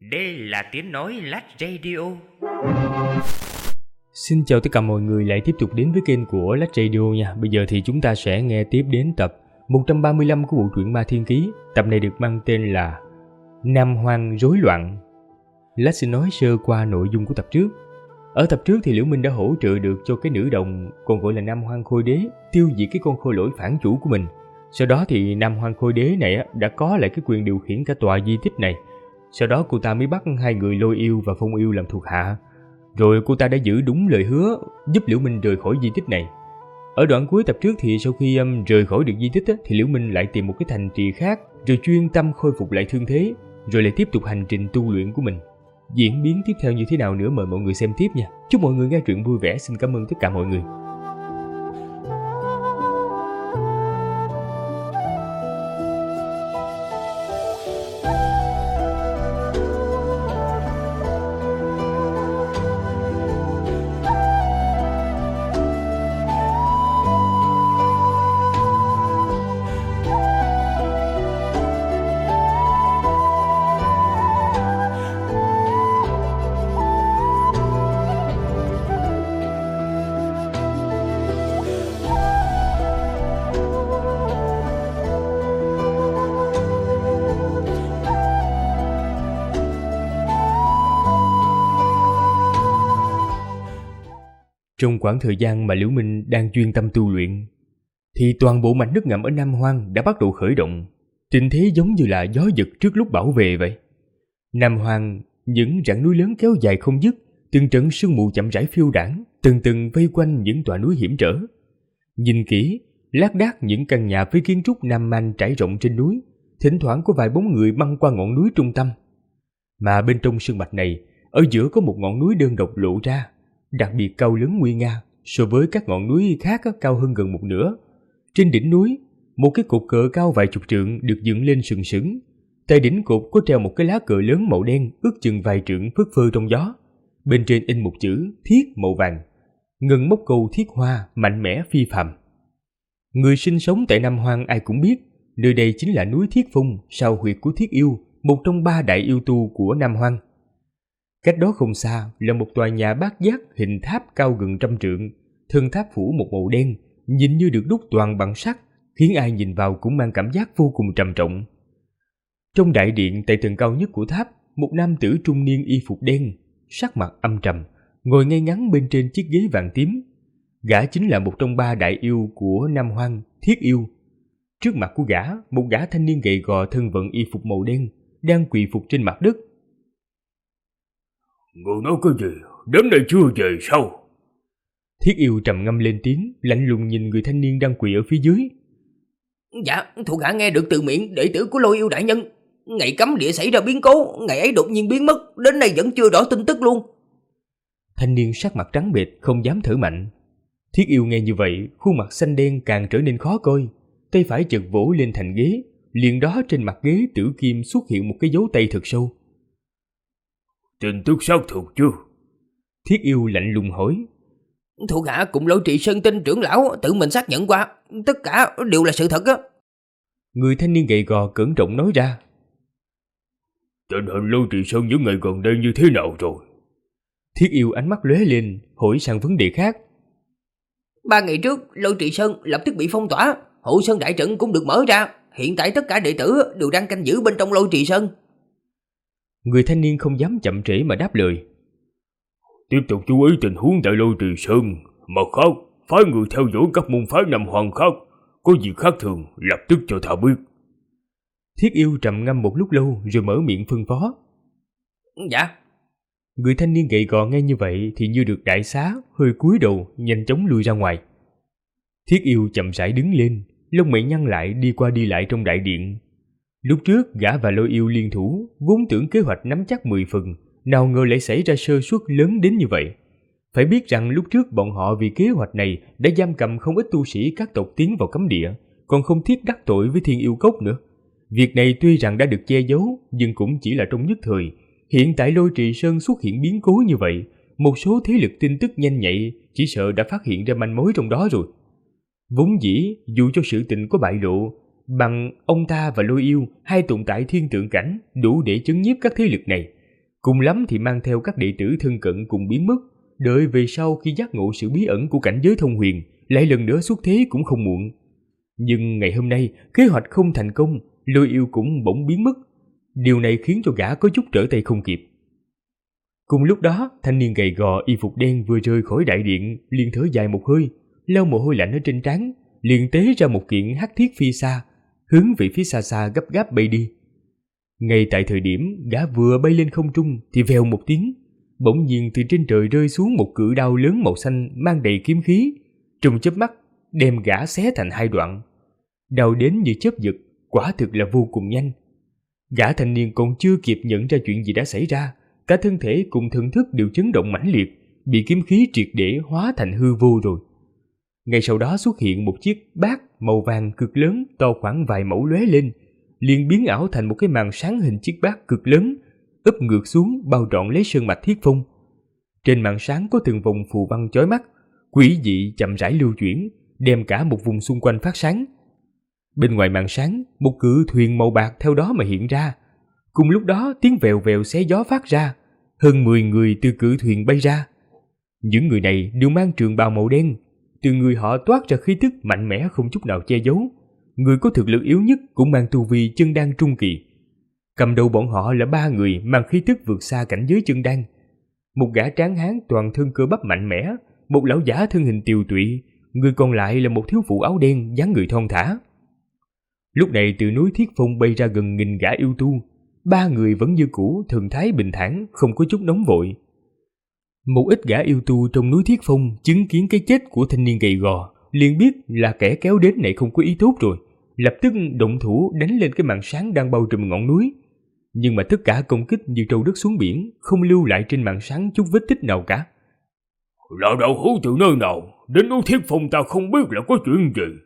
Đây là tiếng nói Lách Radio. Xin chào tất cả mọi người lại tiếp tục đến với kênh của Lách Radio nha. Bây giờ thì chúng ta sẽ nghe tiếp đến tập 135 của bộ truyện Ma Thiên Ký. Tập này được mang tên là Nam Hoang Rối Loạn. Lách xin nói sơ qua nội dung của tập trước. Ở tập trước thì Liễu Minh đã hỗ trợ được cho cái nữ đồng còn gọi là Nam Hoang Khôi Đế tiêu diệt cái con khôi lỗi phản chủ của mình. Sau đó thì Nam Hoang Khôi Đế này đã có lại cái quyền điều khiển cả tòa di tích này. Sau đó cô ta mới bắt hai người Lôi Yêu và Phong Yêu làm thuộc hạ. Rồi cô ta đã giữ đúng lời hứa giúp Liễu Minh rời khỏi di tích này. Ở đoạn cuối tập trước thì sau khi rời khỏi được di tích thì Liễu Minh lại tìm một cái thành trì khác, rồi chuyên tâm khôi phục lại thương thế, rồi lại tiếp tục hành trình tu luyện của mình. Diễn biến tiếp theo như thế nào nữa mời mọi người xem tiếp nha. Chúc mọi người nghe truyện vui vẻ. Xin cảm ơn tất cả mọi người. Trong khoảng thời gian mà Liễu Minh đang chuyên tâm tu luyện, thì toàn bộ mảnh đất ngầm ở Nam Hoang đã bắt đầu khởi động. Tình thế giống như là gió giật trước lúc bão về vậy. Nam Hoang, những rặng núi lớn kéo dài không dứt, từng trận sương mù chậm rãi phiêu đãng, từng từng vây quanh những tòa núi hiểm trở. Nhìn kỹ, lác đác những căn nhà với kiến trúc nam man trải rộng trên núi, thỉnh thoảng có vài bóng người băng qua ngọn núi trung tâm. Mà bên trong sơn mạch này, ở giữa có một ngọn núi đơn độc lộ ra, đặc biệt cao lớn nguy nga, so với các ngọn núi khác cao hơn gần một nửa. Trên đỉnh núi, một cái cột cờ cao vài chục trượng được dựng lên sừng sững. Tại đỉnh cột có treo một cái lá cờ lớn màu đen ước chừng vài trượng phất phơ trong gió. Bên trên in một chữ Thiết màu vàng, ngân mốc câu thiết hoa mạnh mẽ phi phàm. Người sinh sống tại Nam Hoang ai cũng biết, nơi đây chính là núi Thiết Phong, sao huyệt của Thiết Yêu, một trong ba đại yêu tu của Nam Hoang. Cách đó không xa là một tòa nhà bát giác hình tháp cao gần 100 trượng, thân tháp phủ một màu đen, nhìn như được đúc toàn bằng sắt, khiến ai nhìn vào cũng mang cảm giác vô cùng trầm trọng. Trong đại điện tại tầng cao nhất của tháp, một nam tử trung niên y phục đen, sắc mặt âm trầm, ngồi ngay ngắn bên trên chiếc ghế vàng tím. Gã chính là một trong ba đại yêu của Nam Hoang, Thiết Yêu. Trước mặt của gã, một gã thanh niên gầy gò thân vận y phục màu đen, đang quỳ phục trên mặt đất. Người nói cái gì? Đến đây chưa về sao? Thiết Yêu trầm ngâm lên tiếng, lạnh lùng nhìn người thanh niên đang quỳ ở phía dưới. Dạ, thuộc hạ nghe được từ miệng đệ tử của Lôi Yêu đại nhân. Ngày cấm địa xảy ra biến cố, ngày ấy đột nhiên biến mất, đến nay vẫn chưa rõ tin tức luôn. Thanh niên sắc mặt trắng bệch, không dám thở mạnh. Thiết Yêu nghe như vậy, khuôn mặt xanh đen càng trở nên khó coi. Tay phải chợt vỗ lên thành ghế, liền đó trên mặt ghế tử kim xuất hiện một cái dấu tay thật sâu. Tin tức xác thực chưa? Thiết Yêu lạnh lùng hỏi. Thuộc hạ cùng Lôi Trì Sơn Tinh trưởng lão tự mình xác nhận qua, tất cả đều là sự thật á. Người thanh niên gầy gò cẩn trọng nói ra. Tình hình Lôi Trì Sơn những ngày gần đây như thế nào rồi? Thiết Yêu ánh mắt lóe lên, hỏi sang vấn đề khác. 3 ngày trước, Lôi Trì Sơn lập tức bị phong tỏa, hộ sơn đại trận cũng được mở ra. Hiện tại tất cả đệ tử đều đang canh giữ bên trong Lôi Trì Sơn. Người thanh niên không dám chậm trễ mà đáp lời. Tiếp tục chú ý tình huống tại Lôi Trì Sơn. Mặt khác, phái người theo dõi các môn phái Nam Hoang khác. Có gì khác thường, lập tức cho ta biết. Thiết Yêu trầm ngâm một lúc lâu rồi mở miệng phân phó. Dạ. Người thanh niên gầy gò nghe như vậy thì như được đại xá, hơi cúi đầu, nhanh chóng lui ra ngoài. Thiết Yêu chậm rãi đứng lên, lông mày nhăn lại đi qua đi lại trong đại điện. Lúc trước gã và Lôi Yêu liên thủ, vốn tưởng kế hoạch nắm chắc 10 phần, nào ngờ lại xảy ra sơ suất lớn đến như vậy. Phải biết rằng lúc trước bọn họ vì kế hoạch này đã giam cầm không ít tu sĩ các tộc tiến vào cấm địa, còn không thiết đắc tội với Thiên Yêu Cốc nữa. Việc này tuy rằng đã được che giấu, nhưng cũng chỉ là trong nhất thời. Hiện tại Lôi Trì Sơn xuất hiện biến cố như vậy, một số thế lực tin tức nhanh nhạy chỉ sợ đã phát hiện ra manh mối trong đó rồi. Vốn dĩ, dù cho sự tình có bại lộ, bằng ông ta và Lôi Yêu, hai tồn tại thiên tượng cảnh, đủ để chấn nhiếp các thế lực này. Cùng lắm thì mang theo các đệ tử thân cận cùng biến mất, đợi về sau khi giác ngộ sự bí ẩn của cảnh giới thông huyền, lại lần nữa xuất thế cũng không muộn. Nhưng ngày hôm nay, kế hoạch không thành công, Lôi Yêu cũng bỗng biến mất. Điều này khiến cho gã có chút trở tay không kịp. Cùng lúc đó, thanh niên gầy gò y phục đen vừa rời khỏi đại điện, liền thở dài một hơi, lau mồ hôi lạnh ở trên trán, liền tế ra một kiện hắc thiết phi xa, hướng về phía xa xa gấp gáp bay đi. Ngay tại thời điểm gã vừa bay lên không trung thì vèo một tiếng, bỗng nhiên từ trên trời rơi xuống một cự đao lớn màu xanh mang đầy kiếm khí, trong chớp mắt đem gã xé thành hai đoạn. Đao đến như chớp giật, quả thực là vô cùng nhanh. Gã thanh niên còn chưa kịp nhận ra chuyện gì đã xảy ra, cả thân thể cùng thần thức đều chấn động mãnh liệt, bị kiếm khí triệt để hóa thành hư vô rồi. Ngay sau đó xuất hiện một chiếc bát màu vàng cực lớn to khoảng vài mẫu lóe lên, liền biến ảo thành một cái màn sáng hình chiếc bát cực lớn, úp ngược xuống bao trọn lấy sơn mạch Thiết Phong. Trên màn sáng có từng vòng phù văn chói mắt, quỷ dị chậm rãi lưu chuyển, đem cả một vùng xung quanh phát sáng. Bên ngoài màn sáng, một cự thuyền màu bạc theo đó mà hiện ra. Cùng lúc đó tiếng vèo vèo xé gió phát ra, hơn 10 người từ cự thuyền bay ra. Những người này đều mang trường bào màu đen, từ người họ toát ra khí tức mạnh mẽ không chút nào che giấu. Người có thực lực yếu nhất cũng mang tu vi chân đan trung kỳ. Cầm đầu bọn họ là 3 người mang khí tức vượt xa cảnh giới chân đan. Một gã tráng hán toàn thân cơ bắp mạnh mẽ, một lão giả thân hình tiều tụy, người còn lại là một thiếu phụ áo đen dáng người thon thả. Lúc này từ núi Thiết Phong bay ra gần 1000 gã yêu tu, 3 người vẫn như cũ, thần thái bình thản, không có chút nóng vội. Một ít gã yêu tu trong núi Thiết Phong chứng kiến cái chết của thanh niên gầy gò, liền biết là kẻ kéo đến này không có ý tốt rồi, lập tức động thủ đánh lên cái màn sáng đang bao trùm ngọn núi. Nhưng mà tất cả công kích như trâu đất xuống biển, không lưu lại trên màn sáng chút vết tích nào cả. Là đạo hữu từ nơi nào đến núi Thiết Phong ta không biết là có chuyện gì.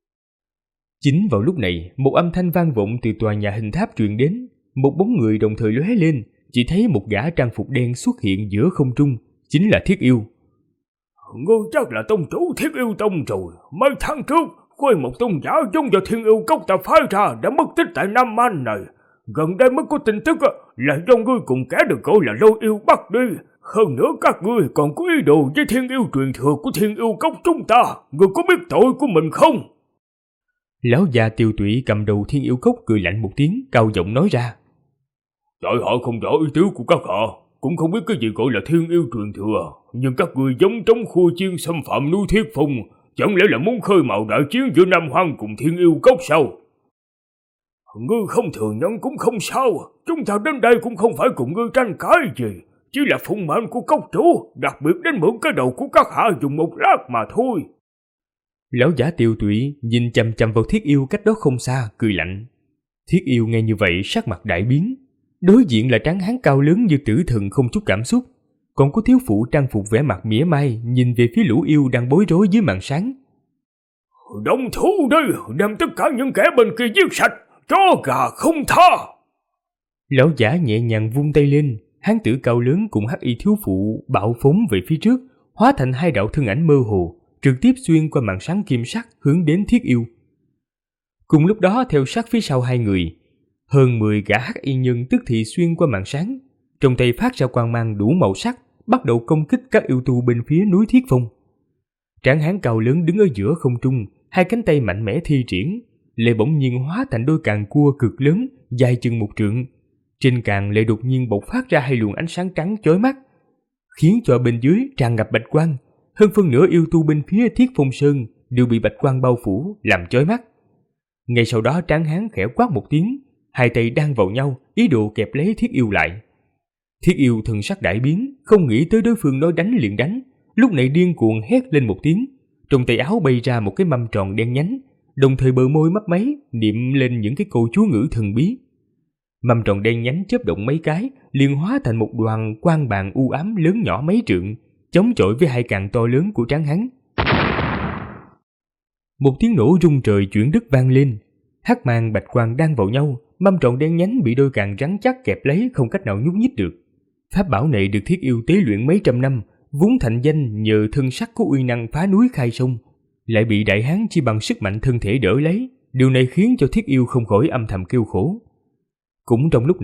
Chính vào lúc này, một âm thanh vang vọng từ tòa nhà hình tháp truyền đến, một bóng người đồng thời lóe lên, chỉ thấy một gã trang phục đen xuất hiện giữa không trung, chính là Thiết Yêu. Ngươi chắc là tông chủ Thiết Yêu Tông rồi. Mấy tháng trước, khôi một tôn giả giống do Thiên Yêu Cốc ta phái ra đã mất tích tại Nam Man này. Gần đây mới có tin tức là do ngươi cùng kẻ được gọi là Lôi Yêu bắt đi. Hơn nữa các ngươi còn có ý đồ với Thiên Yêu truyền thừa của Thiên Yêu Cốc chúng ta. Ngươi có biết tội của mình không? Lão già tiều tụy cầm đầu Thiên Yêu Cốc cười lạnh một tiếng, cao giọng nói ra. Tại họ không rõ ý tứ của các họ, cũng không biết cái gì gọi là Thiên Yêu truyền thừa, nhưng các ngươi giống trống khua chiên xâm phạm núi Thiết Phong, chẳng lẽ là muốn khơi mào đại chiến giữa Nam Hoang cùng Thiên Yêu Cốc sao? Ngươi không thừa nhận cũng không sao, chúng ta đến đây cũng không phải cùng ngươi tranh cãi gì, chỉ là phụng mệnh của cốc chủ, đặc biệt đến mượn cái đầu của các hạ dùng một lát mà thôi. Lão giả tiều tụy nhìn chằm chằm vào Thiết Yêu cách đó không xa, cười lạnh. Thiết Yêu nghe như vậy sắc mặt đại biến. Đối diện là tráng hán cao lớn như tử thần không chút cảm xúc, còn có thiếu phụ trang phục vẻ mặt mỉa mai nhìn về phía lũ yêu đang bối rối dưới màn sáng. Động thủ đi, đem tất cả những kẻ bên kia giết sạch, chó gà không tha. Lão giả nhẹ nhàng vung tay lên, hán tử cao lớn cùng hắc y thiếu phụ bạo phóng về phía trước, hóa thành 2 đạo thân ảnh mơ hồ, trực tiếp xuyên qua màn sáng kim sắc hướng đến Thiết Yêu. Cùng lúc đó theo sát phía sau 2 người, hơn 10 gã hắc y nhân tức thì xuyên qua màn sáng, trong tay phát ra quang mang đủ màu sắc, bắt đầu công kích các yêu tu bên phía núi Thiết Phong. Tráng hán cao lớn đứng ở giữa không trung, 2 cánh tay mạnh mẽ thi triển, lại bỗng nhiên hóa thành đôi càng cua cực lớn, dài chừng 1 trượng. Trên càng lại đột nhiên bộc phát ra 2 luồng ánh sáng trắng chói mắt, khiến cho bên dưới tràn ngập bạch quang. Hơn phân nửa yêu tu bên phía Thiết Phong Sơn đều bị bạch quang bao phủ, làm chói mắt. Ngay sau đó tráng hán khẽ quát một tiếng, 2 tay đan vào nhau, ý đồ kẹp lấy Thiết Yêu lại. Thiết Yêu thần sắc đại biến, không nghĩ tới đối phương nói đánh liền đánh, lúc này điên cuồng hét lên một tiếng, trong tay áo bay ra một cái mâm tròn đen nhánh, đồng thời bờ môi mấp máy niệm lên những cái câu chú ngữ thần bí. Mâm tròn đen nhánh chớp động mấy cái, liền hóa thành một đoàn quang bàn u ám lớn nhỏ mấy trượng, chống chọi với 2 càng to lớn của tráng hán. Một tiếng nổ rung trời chuyển đất vang lên, hắc mang bạch quang đan vào nhau, mâm tròn đen nhánh bị đôi càng rắn chắc kẹp lấy, không cách nào nhúc nhích được. Pháp bảo này được Thiết Yêu tế luyện mấy trăm năm, vốn thành danh nhờ thân sắc có uy năng phá núi khai sông, lại bị đại hán chỉ bằng sức mạnh thân thể đỡ lấy. Điều này khiến cho Thiết Yêu không khỏi âm thầm kêu khổ. Cũng trong lúc này,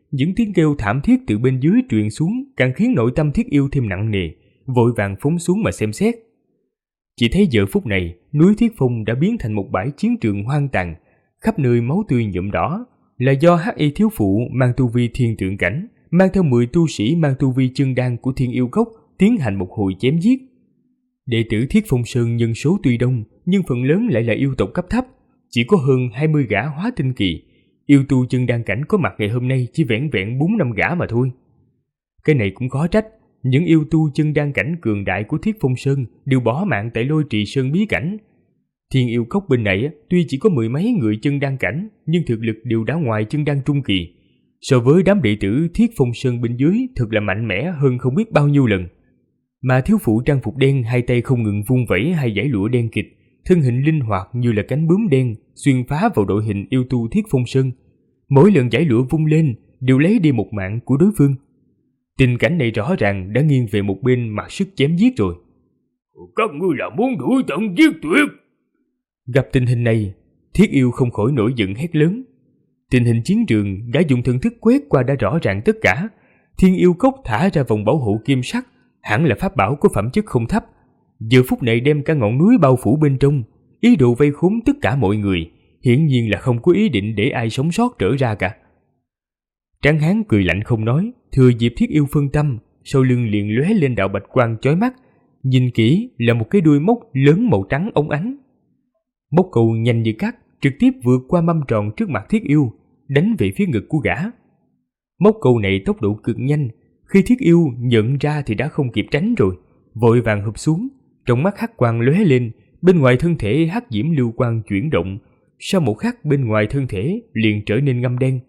những tiếng kêu thảm thiết từ bên dưới truyền xuống càng khiến nội tâm Thiết Yêu thêm nặng nề, vội vàng phóng xuống mà xem xét. Chỉ thấy giờ phút này, núi Thiết Phong đã biến thành một bãi chiến trường hoang tàn, khắp nơi máu tươi nhuộm đỏ, là do Hắc Y thiếu phụ mang tu vi thiên tượng cảnh, mang theo 10 tu sĩ mang tu vi chân đan của Thiên Yêu Cốc tiến hành một hồi chém giết. Đệ tử Thiết Phong Sơn nhân số tuy đông, nhưng phần lớn lại là yêu tộc cấp thấp, chỉ có hơn 20 gã hóa tinh kỳ. Yêu tu chân đan cảnh có mặt ngày hôm nay chỉ vẻn vẹn 4-5 gã mà thôi. Cái này cũng khó trách, những yêu tu chân đan cảnh cường đại của Thiết Phong Sơn đều bỏ mạng tại Lôi Trì Sơn bí cảnh. Thiên Yêu Cốc bên này tuy chỉ có 10 mấy người chân đan cảnh, nhưng thực lực đều đã ngoài chân đan trung kỳ. So với đám đệ tử Thiết Phong Sơn bên dưới thực là mạnh mẽ hơn không biết bao nhiêu lần. Mà thiếu phụ trang phục đen hai tay không ngừng vung vẩy hai dải lụa đen kịt, thân hình linh hoạt như là cánh bướm đen xuyên phá vào đội hình yêu tu Thiết Phong Sơn. Mỗi lần dải lụa vung lên đều lấy đi một mạng của đối phương. Tình cảnh này rõ ràng đã nghiêng về một bên mặc sức chém giết rồi. Các ngươi là muốn đuổi tận giết tuyệt. Gặp tình hình này, Thiết Yêu không khỏi nổi giận hét lớn. Tình hình chiến trường, gã dùng thần thức quét qua đã rõ ràng tất cả. Thiên Yêu Cốc thả ra vòng bảo hộ kim sắc, hẳn là pháp bảo có phẩm chất không thấp. Giờ phút này đem cả ngọn núi bao phủ bên trong, ý đồ vây khốn tất cả mọi người, hiển nhiên là không có ý định để ai sống sót trở ra cả. Tráng hán cười lạnh không nói, thừa dịp Thiết Yêu phân tâm, sau lưng liền lóe lên đạo bạch quang chói mắt. Nhìn kỹ là một cái đuôi mốc lớn màu trắng óng ánh. Mốc câu nhanh như cắt, trực tiếp vượt qua mâm tròn trước mặt Thiết Yêu, đánh về phía ngực của gã. Mốc câu này tốc độ cực nhanh, khi Thiết Yêu nhận ra thì đã không kịp tránh rồi, vội vàng hụp xuống, trong mắt hắc quang lóe lên, bên ngoài thân thể hắc diễm lưu quang chuyển động, sau một khắc bên ngoài thân thể liền trở nên ngăm đen.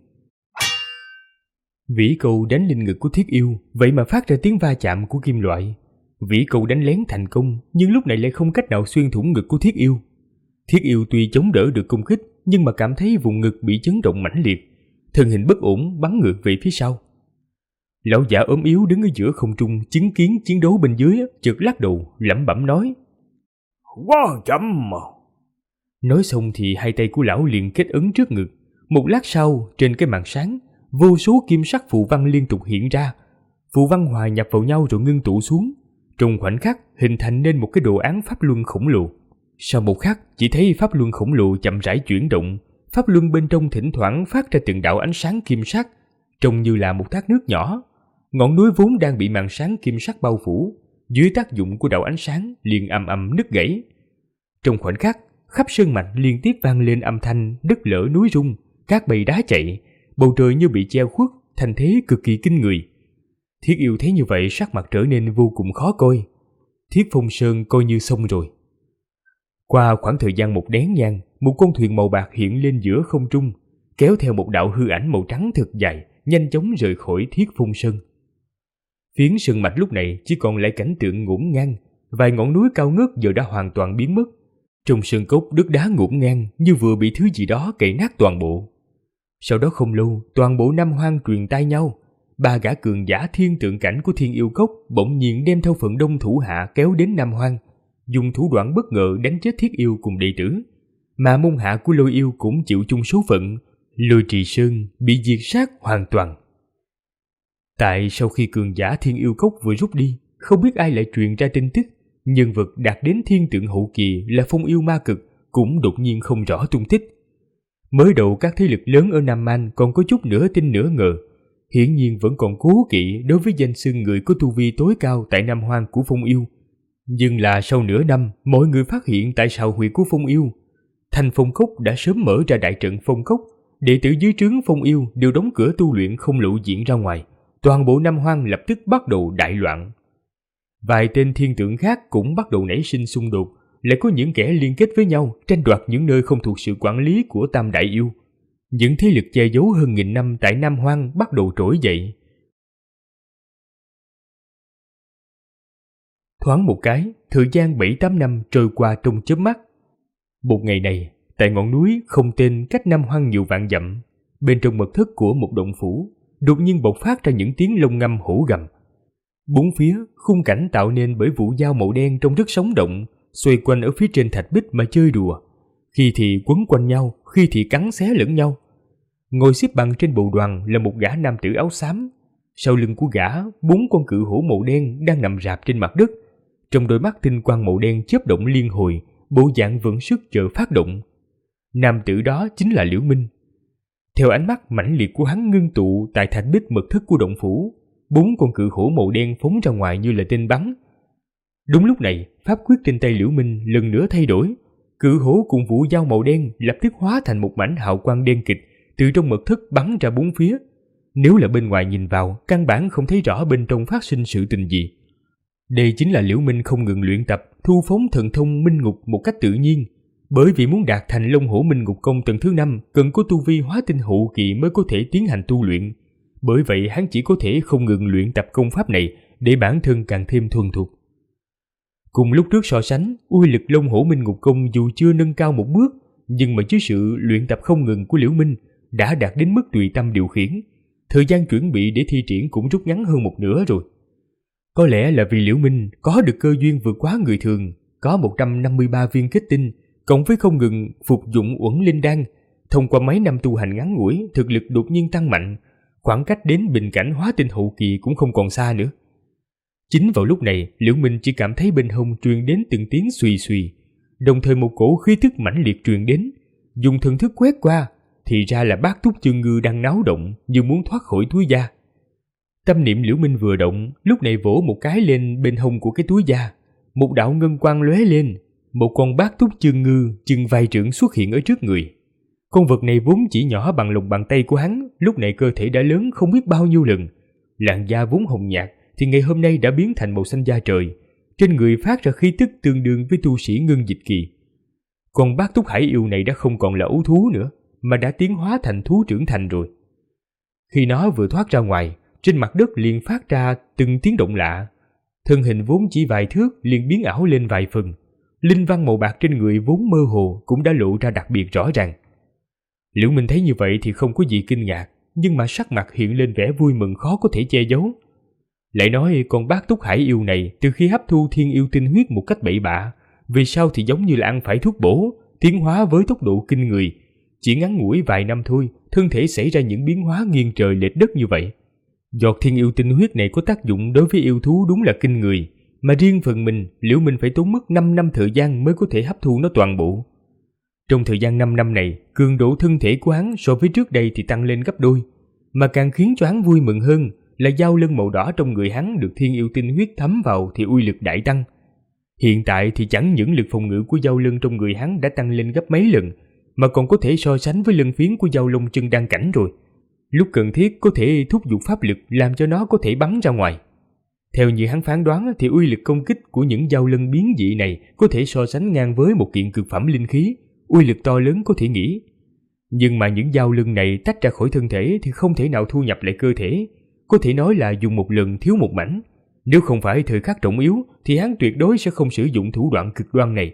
Vĩ câu đánh lên ngực của Thiết Yêu, vậy mà phát ra tiếng va chạm của kim loại. Vĩ câu đánh lén thành công, nhưng lúc này lại không cách nào xuyên thủng ngực của Thiết Yêu. Thiết Yêu tuy chống đỡ được công kích, nhưng mà cảm thấy vùng ngực bị chấn động mãnh liệt, thân hình bất ổn bắn ngược về phía sau. Lão giả ốm yếu đứng ở giữa không trung chứng kiến chiến đấu bên dưới, chợt lắc đầu lẩm bẩm nói: Quá chậm mà. Nói xong thì hai tay của lão liền kết ấn trước ngực. Một lát sau, trên cái màn sáng, vô số kim sắc phù văn liên tục hiện ra. Phù văn hòa nhập vào nhau rồi ngưng tụ xuống, trong khoảnh khắc hình thành nên một cái đồ án pháp luân khổng lồ. Sau một khắc, chỉ thấy pháp luân khổng lồ chậm rãi chuyển động, pháp luân bên trong thỉnh thoảng phát ra từng đạo ánh sáng kim sắc, trông như là một thác nước nhỏ. Ngọn núi vốn đang bị màn sáng kim sắc bao phủ, dưới tác dụng của đạo ánh sáng liền ầm ầm nứt gãy. Trong khoảnh khắc, khắp sơn mạch liên tiếp vang lên âm thanh đất lở núi rung, cát bay đá chạy, bầu trời như bị che khuất, thành thế cực kỳ kinh người. Thiết Yêu thấy như vậy sắc mặt trở nên vô cùng khó coi. Thiết Phong Sơn coi như xong rồi. Qua khoảng thời gian một nén nhang, một con thuyền màu bạc hiện lên giữa không trung, kéo theo một đạo hư ảnh màu trắng thật dài, nhanh chóng rời khỏi Thiết Phong Sơn. Phiến sơn mạch lúc này chỉ còn lại cảnh tượng ngổn ngang, vài ngọn núi cao ngất giờ đã hoàn toàn biến mất. Trong sơn cốc đất đá ngổn ngang như vừa bị thứ gì đó cày nát toàn bộ. Sau đó không lâu, toàn bộ Nam Hoang truyền tai nhau. Ba gã cường giả thiên tượng cảnh của Thiên Yêu Cốc bỗng nhiên đem theo phần đông thủ hạ kéo đến Nam Hoang, dùng thủ đoạn bất ngờ đánh chết Thiết Yêu cùng đệ tử. Mà môn hạ của Lôi Yêu cũng chịu chung số phận, Lôi Trì Sơn bị diệt sát hoàn toàn. Tại sau khi cường giả Thiên Yêu Cốc vừa rút đi, không biết ai lại truyền ra tin tức, nhân vật đạt đến thiên tượng hậu kỳ là Phong Yêu Ma Cực cũng đột nhiên không rõ tung tích. Mới đầu các thế lực lớn ở Nam Man còn có chút nửa tin nửa ngờ, hiển nhiên vẫn còn cố kỵ đối với danh xưng người có tu vi tối cao tại Nam Hoang của Phong Yêu. Nhưng là sau nửa năm, mọi người phát hiện tại sào huyệt của Phong Yêu, thành Phong Cốc đã sớm mở ra đại trận Phong Cốc, đệ tử dưới trướng Phong Yêu đều đóng cửa tu luyện không lộ diện ra ngoài. Toàn bộ Nam Hoang lập tức bắt đầu đại loạn. Vài tên thiên tượng khác cũng bắt đầu nảy sinh xung đột, lại có những kẻ liên kết với nhau tranh đoạt những nơi không thuộc sự quản lý của Tam Đại Yêu. Những thế lực che giấu hơn 1000 năm tại Nam Hoang bắt đầu trỗi dậy. Thoáng một cái, thời gian 7-8 năm trôi qua trong chớp mắt. Một ngày này, tại ngọn núi không tên cách Nam Hoang nhiều vạn dặm, bên trong mật thất của một động phủ, đột nhiên bộc phát ra những tiếng lông ngâm hổ gầm. Bốn phía, khung cảnh tạo nên bởi vũ dao màu đen trông rất sống động, xoay quanh ở phía trên thạch bích mà chơi đùa. Khi thì quấn quanh nhau, khi thì cắn xé lẫn nhau. Ngồi xếp bằng trên bồ đoàn là một gã nam tử áo xám. Sau lưng của gã, 4 con cự hổ màu đen đang nằm rạp trên mặt đất. Trong đôi mắt tinh quang màu đen chớp động liên hồi, bộ dạng vận sức chờ phát động. Nam tử đó chính là Liễu Minh. Theo ánh mắt mãnh liệt của hắn ngưng tụ tại thạch bích mật thất của động phủ, 4 con cự hổ màu đen phóng ra ngoài như là tên bắn. Đúng lúc này, pháp quyết trên tay Liễu Minh lần nữa thay đổi. Cự hổ cùng vũ dao màu đen lập tức hóa thành một mảnh hào quang đen kịt từ trong mật thất bắn ra bốn phía. Nếu là bên ngoài nhìn vào, căn bản không thấy rõ bên trong phát sinh sự tình gì. Đây chính là Liễu Minh không ngừng luyện tập, thu phóng thần thông minh ngục một cách tự nhiên. Bởi vì muốn đạt thành Long Hổ Minh Ngục Công tầng thứ 5, cần có tu vi hóa tinh hậu kỳ mới có thể tiến hành tu luyện. Bởi vậy hắn chỉ có thể không ngừng luyện tập công pháp này để bản thân càng thêm thuần thục. Cùng lúc trước so sánh, uy lực Long Hổ Minh Ngục Công dù chưa nâng cao một bước, nhưng mà dưới sự luyện tập không ngừng của Liễu Minh đã đạt đến mức tùy tâm điều khiển. Thời gian chuẩn bị để thi triển cũng rút ngắn hơn một nửa rồi. Có lẽ là vì Liễu Minh có được cơ duyên vượt quá người thường, có 153 viên kết tinh, cộng với không ngừng phục dụng uẩn linh đan, thông qua mấy năm tu hành ngắn ngủi, thực lực đột nhiên tăng mạnh, khoảng cách đến bình cảnh hóa tinh hậu kỳ cũng không còn xa nữa. Chính vào lúc này, Liễu Minh chỉ cảm thấy bên hông truyền đến từng tiếng xùy xùy, đồng thời một cổ khí tức mãnh liệt truyền đến. Dùng thần thức quét qua, thì ra là Bát Túc Chương Ngư đang náo động như muốn thoát khỏi túi da. Tâm niệm Liễu Minh vừa động, lúc này vỗ một cái lên bên hông của cái túi da, một đạo ngân quang lóe lên, một con Bát Túc Chương Ngư chừng vài trượng xuất hiện ở trước người. Con vật này vốn chỉ nhỏ bằng lòng bàn tay của hắn, lúc này cơ thể đã lớn không biết bao nhiêu lần. Làn da vốn hồng nhạt thì ngày hôm nay đã biến thành màu xanh da trời, trên người phát ra khí tức tương đương với tu sĩ ngưng dịch kỳ. Còn Bát Túc Hải Yêu này đã không còn là ấu thú nữa, mà đã tiến hóa thành thú trưởng thành rồi. Khi nó vừa thoát ra ngoài, trên mặt đất liền phát ra từng tiếng động lạ. Thân hình vốn chỉ vài thước liền biến ảo lên vài phần. Linh văn màu bạc trên người vốn mơ hồ cũng đã lộ ra đặc biệt rõ ràng. Liễu Minh thấy như vậy thì không có gì kinh ngạc, nhưng mà sắc mặt hiện lên vẻ vui mừng khó có thể che giấu. Lại nói con Bát Túc Hải Yêu này từ khi hấp thu thiên yêu tinh huyết một cách bậy bạ, vì sao thì giống như là ăn phải thuốc bổ, tiến hóa với tốc độ kinh người. Chỉ ngắn ngủi vài năm thôi, thân thể xảy ra những biến hóa nghiêng trời lệch đất như vậy. Giọt thiên yêu tinh huyết này có tác dụng đối với yêu thú đúng là kinh người, mà riêng phần mình, Liễu Minh phải tốn mất 5 năm thời gian mới có thể hấp thu nó toàn bộ. Trong thời gian 5 năm này, cường độ thân thể của hắn so với trước đây thì tăng lên gấp đôi, mà càng khiến cho hắn vui mừng hơn là dao lân màu đỏ trong người hắn được thiên yêu tinh huyết thấm vào thì uy lực đại tăng. Hiện tại thì chẳng những lực phòng ngự của dao lân trong người hắn đã tăng lên gấp mấy lần, mà còn có thể so sánh với lân phiến của dao long chân đan cảnh rồi. Lúc cần thiết có thể thúc giục pháp lực làm cho nó có thể bắn ra ngoài. Theo như hắn phán đoán thì uy lực công kích của những dao lân biến dị này có thể so sánh ngang với một kiện cực phẩm linh khí, uy lực to lớn có thể nghĩ. Nhưng mà những dao lân này tách ra khỏi thân thể thì không thể nào thu nhập lại cơ thể, có thể nói là dùng một lần thiếu một mảnh. Nếu không phải thời khắc trọng yếu thì hắn tuyệt đối sẽ không sử dụng thủ đoạn cực đoan này.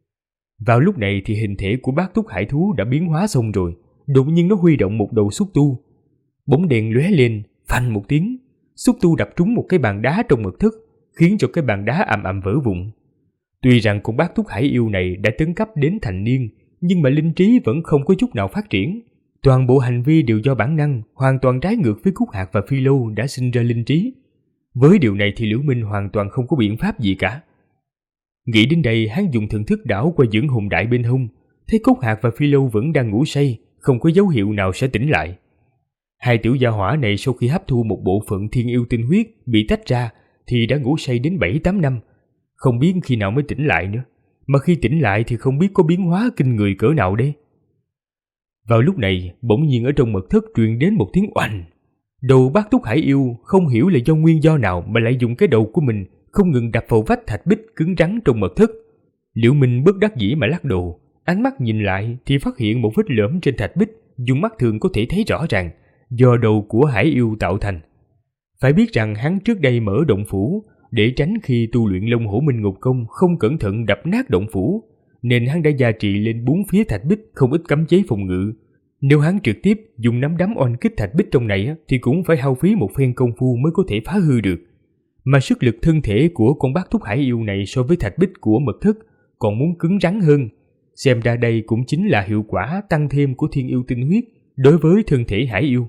Vào lúc này thì hình thể của Bát Túc Hải Thú đã biến hóa xong rồi, đột nhiên nó huy động một đầu xúc tu. Bóng đèn lóe lên, phanh một tiếng, xúc tu đập trúng một cái bàn đá trong mật thất, khiến cho cái bàn đá ầm ầm vỡ vụn. Tuy rằng con Bát Túc Hải Yêu này đã tấn cấp đến thành niên, nhưng mà linh trí vẫn không có chút nào phát triển. Toàn bộ hành vi đều do bản năng, hoàn toàn trái ngược với Cúc Hạc và Phi Lâu đã sinh ra linh trí. Với điều này thì Liễu Minh hoàn toàn không có biện pháp gì cả. Nghĩ đến đây, hắn dùng thần thức đảo qua dưỡng hồn đại bên hông, thấy Cúc Hạc và Phi Lâu vẫn đang ngủ say, không có dấu hiệu nào sẽ tỉnh lại. Hai tiểu gia hỏa này sau khi hấp thu một bộ phận thiên yêu tinh huyết bị tách ra thì đã ngủ say đến 7-8 năm, không biết khi nào mới tỉnh lại nữa, mà khi tỉnh lại thì không biết có biến hóa kinh người cỡ nào đây. Vào lúc này, bỗng nhiên ở trong mật thất truyền đến một tiếng oành. Đầu Bát Túc Hải Yêu không hiểu là do nguyên do nào mà lại dùng cái đầu của mình không ngừng đập vào vách thạch bích cứng rắn trong mật thất. Liễu Minh bất đắc dĩ mà lắc đầu, ánh mắt nhìn lại thì phát hiện một vết lõm trên thạch bích, dùng mắt thường có thể thấy rõ ràng, do đầu của Hải Yêu tạo thành. Phải biết rằng hắn trước đây mở động phủ để tránh khi tu luyện Long Hổ Minh Ngục Công không cẩn thận đập nát động phủ, nên hắn đã gia trì lên bốn phía thạch bích không ít cấm chế phòng ngự. Nếu hắn trực tiếp dùng nắm đấm oanh kích thạch bích trong này thì cũng phải hao phí một phen công phu mới có thể phá hư được. Mà sức lực thân thể của con Bát Túc Hải Yêu này so với thạch bích của mật thất còn muốn cứng rắn hơn. Xem ra đây cũng chính là hiệu quả tăng thêm của thiên yêu tinh huyết, đối với thân thể hải yêu.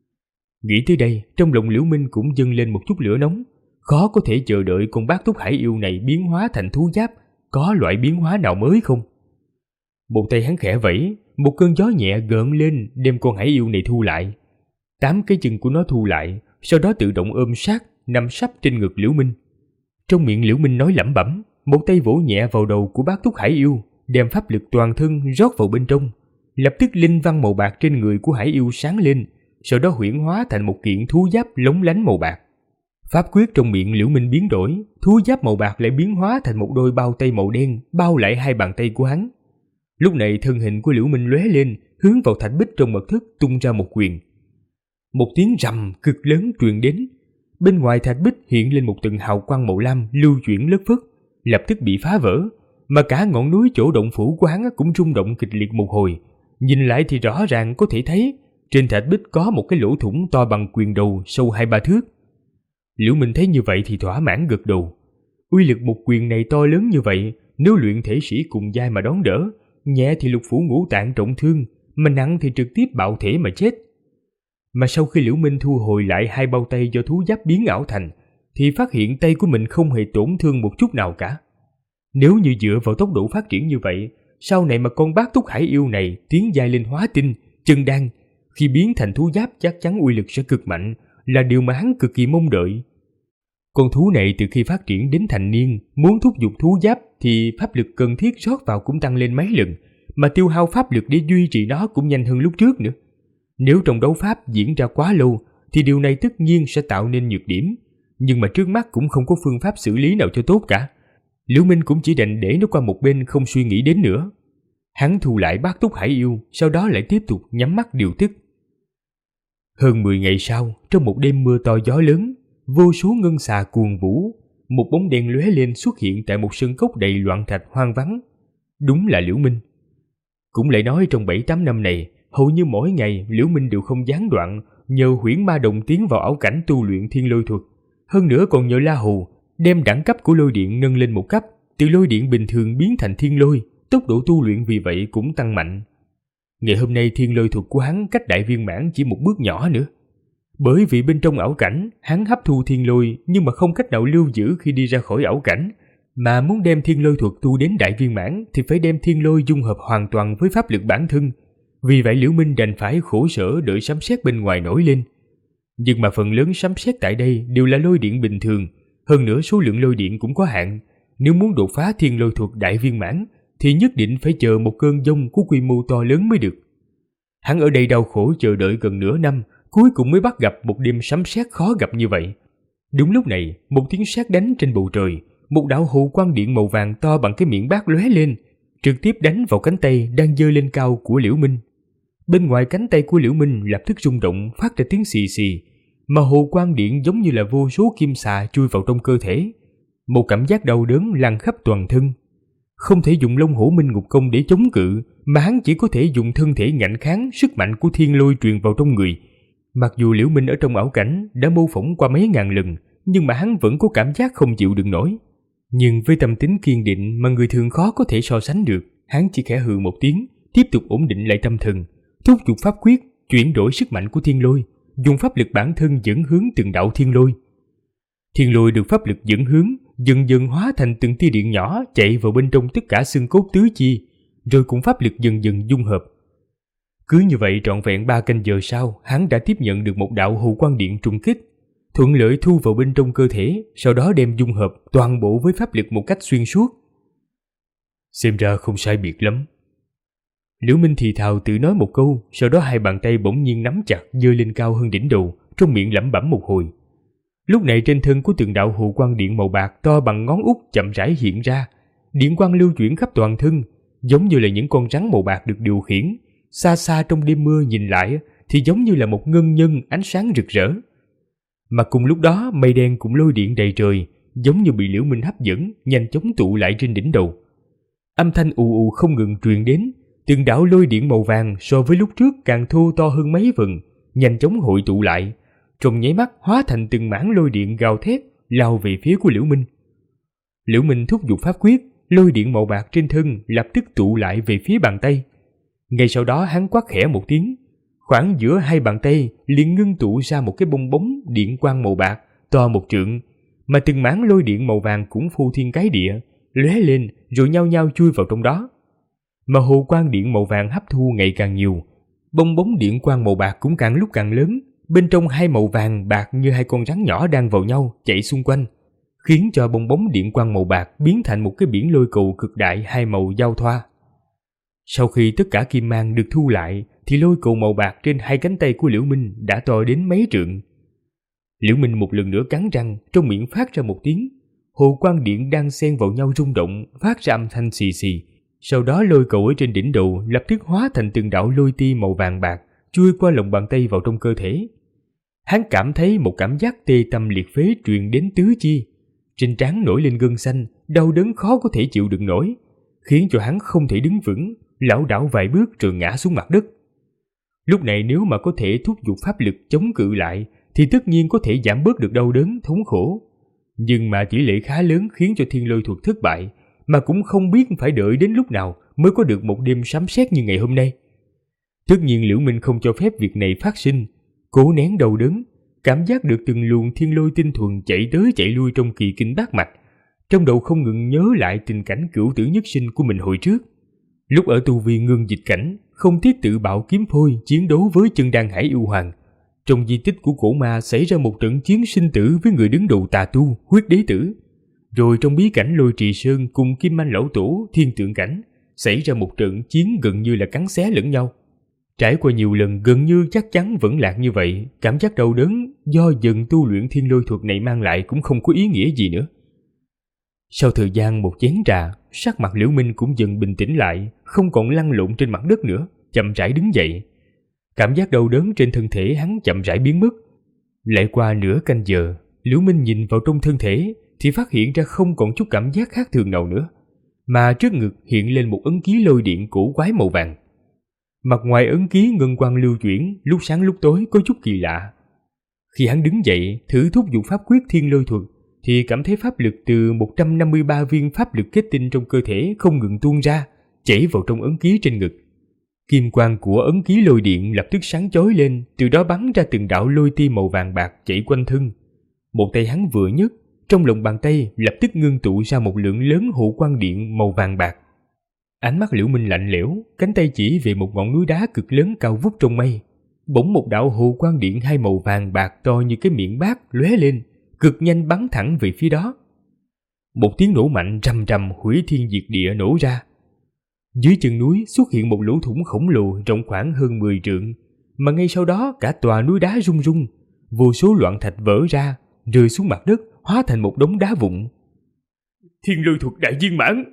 Nghĩ tới đây, trong lòng Liễu Minh cũng dâng lên một chút lửa nóng, khó có thể chờ đợi con bát túc hải yêu này biến hóa thành thú giáp, có loại biến hóa nào mới không? Một tay hắn khẽ vẫy, một cơn gió nhẹ gợn lên đem con hải yêu này thu lại. 8 cái chân của nó thu lại, sau đó tự động ôm sát, nằm sấp trên ngực Liễu Minh. Trong miệng Liễu Minh nói lẩm bẩm, một tay vỗ nhẹ vào đầu của bát túc hải yêu, đem pháp lực toàn thân rót vào bên trong. Lập tức linh văn màu bạc trên người của hải yêu sáng lên, sau đó huyễn hóa thành một kiện thú giáp lóng lánh màu bạc. Pháp quyết trong miệng Liễu Minh biến đổi, thú giáp màu bạc lại biến hóa thành một đôi bao tay màu đen bao lại hai bàn tay của hắn. Lúc này thân hình của Liễu Minh lóe lên, hướng vào thạch bích trong mật thất tung ra một quyền. Một tiếng rầm cực lớn truyền đến. Bên ngoài thạch bích hiện lên một tầng hào quang màu lam lưu chuyển lất phất, lập tức bị phá vỡ, mà cả ngọn núi chỗ động phủ của hắn cũng rung động kịch liệt một hồi. Nhìn lại thì rõ ràng có thể thấy trên thạch bích có một cái lỗ thủng to bằng quyền đầu, sâu 2-3 thước. Liễu Minh thấy như vậy thì thỏa mãn gật đầu. Uy lực một quyền này to lớn như vậy, nếu luyện thể sĩ cùng giai mà đón đỡ, nhẹ thì lục phủ ngũ tạng trọng thương, mà nặng thì trực tiếp bạo thể mà chết. Mà sau khi Liễu Minh thu hồi lại hai bao tay do thú giáp biến ảo thành, thì phát hiện tay của mình không hề tổn thương một chút nào cả. Nếu như dựa vào tốc độ phát triển như vậy, sau này mà con bát túc hải yêu này tiến giai lên hóa tinh, chân đan, khi biến thành thú giáp chắc chắn uy lực sẽ cực mạnh, là điều mà hắn cực kỳ mong đợi. Con thú này từ khi phát triển đến thành niên, muốn thúc giục thú giáp thì pháp lực cần thiết rót vào cũng tăng lên mấy lần, mà tiêu hao pháp lực để duy trì nó cũng nhanh hơn lúc trước nữa. Nếu trong đấu pháp diễn ra quá lâu thì điều này tất nhiên sẽ tạo nên nhược điểm, nhưng mà trước mắt cũng không có phương pháp xử lý nào cho tốt cả. Liễu Minh cũng chỉ đành để nó qua một bên không suy nghĩ đến nữa. Hắn thu lại bát túc hải yêu, sau đó lại tiếp tục nhắm mắt điều tức. Hơn 10 ngày sau, trong một đêm mưa to gió lớn, vô số ngân xà cuồng vũ, một bóng đen lóe lên xuất hiện tại một sân cốc đầy loạn thạch hoang vắng. Đúng là Liễu Minh. Cũng lại nói trong 7-8 năm này, hầu như mỗi ngày Liễu Minh đều không gián đoạn nhờ huyễn ma đồng tiến vào ảo cảnh tu luyện thiên lôi thuật. Hơn nữa còn nhờ La Hù đem đẳng cấp của lôi điện nâng lên một cấp, từ lôi điện bình thường biến thành thiên lôi, tốc độ tu luyện vì vậy cũng tăng mạnh. Ngày hôm nay thiên lôi thuật của hắn cách đại viên mãn chỉ một bước nhỏ nữa. Bởi vì bên trong ảo cảnh, hắn hấp thu thiên lôi nhưng mà không cách nào lưu giữ khi đi ra khỏi ảo cảnh, mà muốn đem thiên lôi thuật tu đến đại viên mãn thì phải đem thiên lôi dung hợp hoàn toàn với pháp lực bản thân. Vì vậy Liễu Minh đành phải khổ sở đợi sấm sét bên ngoài nổi lên. Nhưng mà phần lớn sấm sét tại đây đều là lôi điện bình thường, hơn nữa số lượng lôi điện cũng có hạn. Nếu muốn đột phá thiên lôi thuật đại viên mãn thì nhất định phải chờ một cơn giông của quy mô to lớn mới được. Hắn ở đây đau khổ chờ đợi gần nửa năm, cuối cùng mới bắt gặp một đêm sấm sét khó gặp như vậy. Đúng lúc này, một tiếng sét đánh trên bầu trời, một đạo hồ quang điện màu vàng to bằng cái miệng bát lóe lên, trực tiếp đánh vào cánh tay đang giơ lên cao của Liễu Minh. Bên ngoài cánh tay của Liễu Minh lập tức rung động phát ra tiếng xì xì, mà hồ quang điện giống như là vô số kim xà chui vào trong cơ thể. Một cảm giác đau đớn lan khắp toàn thân. Không thể dùng Long Hổ Minh Ngục Công để chống cự, mà hắn chỉ có thể dùng thân thể ngạnh kháng sức mạnh của thiên lôi truyền vào trong người. Mặc dù Liễu Minh ở trong ảo cảnh đã mô phỏng qua mấy ngàn lần, nhưng mà hắn vẫn có cảm giác không chịu đựng nổi. Nhưng với tâm tính kiên định mà người thường khó có thể so sánh được, hắn chỉ khẽ hừ một tiếng, tiếp tục ổn định lại tâm thần, thúc giục pháp quyết, chuyển đổi sức mạnh của thiên lôi, dùng pháp lực bản thân dẫn hướng từng đạo thiên lôi. Thiên lôi được pháp lực dẫn hướng, dần dần hóa thành từng tia điện nhỏ chạy vào bên trong tất cả xương cốt tứ chi, rồi cùng pháp lực dần dần dung hợp. Cứ như vậy trọn vẹn 3 canh giờ sau, hắn đã tiếp nhận được một đạo hồ quang điện trùng kích, thuận lợi thu vào bên trong cơ thể, sau đó đem dung hợp toàn bộ với pháp lực một cách xuyên suốt. Xem ra không sai biệt lắm. Liễu Minh thì thào tự nói một câu, sau đó hai bàn tay bỗng nhiên nắm chặt giơ lên cao hơn đỉnh đầu, trong miệng lẩm bẩm một hồi. Lúc này trên thân của từng đạo hồ quang điện màu bạc to bằng ngón út chậm rãi hiện ra, điện quang lưu chuyển khắp toàn thân, giống như là những con rắn màu bạc được điều khiển. Xa xa trong đêm mưa nhìn lại thì giống như là một ngân nhân ánh sáng rực rỡ. Mà cùng lúc đó mây đen cũng lôi điện đầy trời, giống như bị Liễu Minh hấp dẫn, nhanh chóng tụ lại trên đỉnh đầu. Âm thanh ù ù không ngừng truyền đến, từng đạo lôi điện màu vàng so với lúc trước càng thô to hơn mấy phần, nhanh chóng hội tụ lại, trong nháy mắt hóa thành từng mảng lôi điện gào thét lao về phía của Liễu Minh. Liễu Minh thúc giục pháp quyết, lôi điện màu bạc trên thân lập tức tụ lại về phía bàn tay. Ngay sau đó hắn quát khẽ một tiếng, Khoảng giữa hai bàn tay liền ngưng tụ ra một cái bong bóng điện quang màu bạc to 1 trượng, mà từng mảng lôi điện màu vàng cũng phô thiên cái địa, lóe lên rồi nhao nhao chui vào trong đó. Mà hồ quang điện màu vàng hấp thu ngày càng nhiều, bong bóng điện quang màu bạc cũng càng lúc càng lớn, bên trong hai màu vàng bạc như hai con rắn nhỏ đang vào nhau chạy xung quanh, khiến cho bong bóng điện quang màu bạc biến thành một cái biển lôi cầu cực đại hai màu giao thoa. Sau khi tất cả kim mang được thu lại thì lôi cầu màu bạc trên hai cánh tay của Liễu Minh đã to đến mấy trượng. Liễu Minh một lần nữa cắn răng, trong miệng phát ra một tiếng, hồ quang điện đang xen vào nhau rung động, phát ra âm thanh xì xì. Sau đó lôi cầu ở trên đỉnh đầu lập tức hóa thành từng đạo lôi ti màu vàng bạc, chui qua lòng bàn tay vào trong cơ thể. Hắn cảm thấy một cảm giác tê tâm liệt phế truyền đến tứ chi, trên trán nổi lên gân xanh, đau đớn khó có thể chịu đựng nổi, khiến cho hắn không thể đứng vững, lảo đảo vài bước rồi ngã xuống mặt đất. Lúc này nếu mà có thể thúc giục pháp lực chống cự lại thì tất nhiên có thể giảm bớt được đau đớn thống khổ, nhưng mà tỷ lệ khá lớn khiến cho thiên lôi thuật thất bại, mà cũng không biết phải đợi đến lúc nào mới có được một đêm sấm sét như ngày hôm nay. Tất nhiên Liễu Minh không cho phép việc này phát sinh, cố nén đau đớn, cảm giác được từng luồng thiên lôi tinh thuần chạy tới chạy lui trong kỳ kinh bát mạch, trong đầu không ngừng nhớ lại tình cảnh cửu tử nhất sinh của mình hồi trước. Lúc ở tu vi ngưng dịch cảnh, không tiếc tự bạo kiếm phôi chiến đấu với chân đan hải yêu hoàng. Trong di tích của cổ ma xảy ra một trận chiến sinh tử với người đứng đầu tà tu huyết đế tử. Rồi trong bí cảnh Lôi Trì Sơn cùng Kim Manh lão tổ thiên tượng cảnh xảy ra một trận chiến gần như là cắn xé lẫn nhau. Trải qua nhiều lần gần như chắc chắn vẫn lạc như vậy, cảm giác đau đớn do dần tu luyện thiên lôi thuật này mang lại cũng không có ý nghĩa gì nữa. Sau thời gian một chén trà, sắc mặt Liễu Minh cũng dần bình tĩnh lại, không còn lăn lộn trên mặt đất nữa, chậm rãi đứng dậy. Cảm giác đau đớn trên thân thể hắn chậm rãi biến mất. Lại qua nửa canh giờ, Liễu Minh nhìn vào trong thân thể thì phát hiện ra không còn chút cảm giác khác thường nào nữa, mà trước ngực hiện lên một ấn ký lôi điện cổ quái màu vàng. Mặt ngoài ấn ký ngân quang lưu chuyển, lúc sáng lúc tối có chút kỳ lạ. Khi hắn đứng dậy thử thúc giục pháp quyết thiên lôi thuật thì cảm thấy pháp lực từ 153 viên pháp lực kết tinh trong cơ thể không ngừng tuôn ra, chảy vào trong ấn ký trên ngực. Kim quang của ấn ký lôi điện lập tức sáng chói lên, từ đó bắn ra từng đạo lôi ti màu vàng bạc chạy quanh thân. Một tay hắn vừa nhấc, trong lòng bàn tay lập tức ngưng tụ ra một lượng lớn hộ quang điện màu vàng bạc. Ánh mắt Liễu Minh lạnh lẽo, cánh tay chỉ về một ngọn núi đá cực lớn cao vút trong mây. Bỗng một đạo hộ quang điện hai màu vàng bạc to như cái miệng bát lóe lên, cực nhanh bắn thẳng về phía đó. Một tiếng nổ mạnh rầm rầm hủy thiên diệt địa nổ ra. Dưới chân núi xuất hiện một lỗ thủng khổng lồ rộng khoảng hơn 10 trượng, mà ngay sau đó cả tòa núi đá rung rung, vô số loạn thạch vỡ ra, rơi xuống mặt đất, hóa thành một đống đá vụn. Thiên lôi thuật đại viên mãn!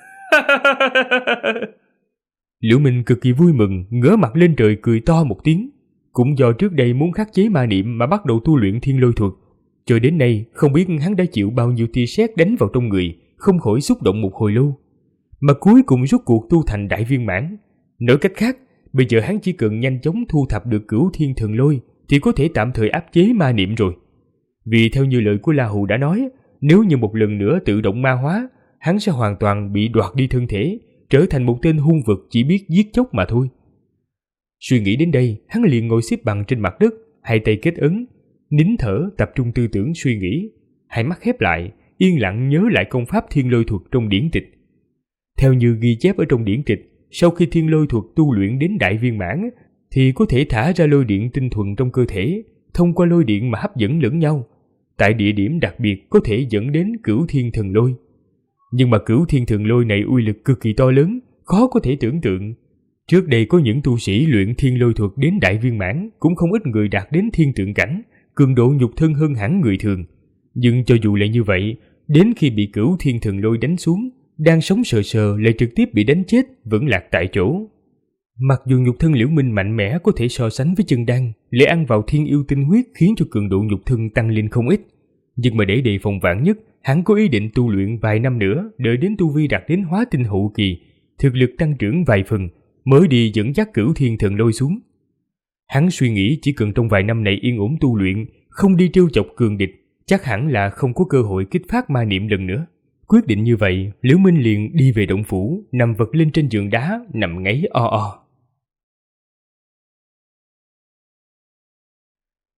Liễu Minh cực kỳ vui mừng, ngửa mặt lên trời cười to một tiếng. Cũng do trước đây muốn khắc chế ma niệm mà bắt đầu tu luyện thiên lôi thuật, cho đến nay không biết hắn đã chịu bao nhiêu tia sét đánh vào trong người, không khỏi xúc động một hồi lâu. Mà cuối cùng rốt cuộc tu thành đại viên mãn. Nói cách khác, bây giờ hắn chỉ cần nhanh chóng thu thập được cửu thiên thần lôi thì có thể tạm thời áp chế ma niệm rồi. Vì theo như lời của La Hù đã nói, nếu như một lần nữa tự động ma hóa, hắn sẽ hoàn toàn bị đoạt đi thân thể, trở thành một tên hung vật chỉ biết giết chóc mà thôi. Suy nghĩ đến đây, hắn liền ngồi xếp bằng trên mặt đất, hai tay kết ấn, nín thở tập trung tư tưởng suy nghĩ, hai mắt khép lại, yên lặng nhớ lại công pháp thiên lôi thuật trong điển tịch. Theo như ghi chép ở trong điển tịch, sau khi thiên lôi thuật tu luyện đến đại viên mãn thì có thể thả ra lôi điện tinh thuần trong cơ thể, thông qua lôi điện mà hấp dẫn lẫn nhau. Tại địa điểm đặc biệt có thể dẫn đến cửu thiên thần lôi. Nhưng mà cửu thiên thần lôi này uy lực cực kỳ to lớn, khó có thể tưởng tượng. Trước đây có những tu sĩ luyện thiên lôi thuật đến đại viên mãn, cũng không ít người đạt đến thiên tượng cảnh, cường độ nhục thân hơn hẳn người thường. Nhưng cho dù là như vậy, đến khi bị cửu thiên thần lôi đánh xuống, đang sống sờ sờ lại trực tiếp bị đánh chết, vẫn lạc tại chỗ. Mặc dù nhục thân Liễu Minh mạnh mẽ có thể so sánh với chân đan, lại ăn vào thiên yêu tinh huyết khiến cho cường độ nhục thân tăng lên không ít. Nhưng mà để đề phòng vạn nhất, hắn có ý định tu luyện vài năm nữa, đợi đến tu vi đạt đến hóa tinh hậu kỳ, thực lực tăng trưởng vài phần, mới đi dẫn dắt cửu thiên thần lôi xuống. Hắn suy nghĩ chỉ cần trong vài năm này yên ổn tu luyện, không đi trêu chọc cường địch, chắc hẳn là không có cơ hội kích phát ma niệm lần nữa. Quyết định như vậy, Liễu Minh liền đi về động phủ, nằm vật lên trên giường đá, nằm ngáy o o.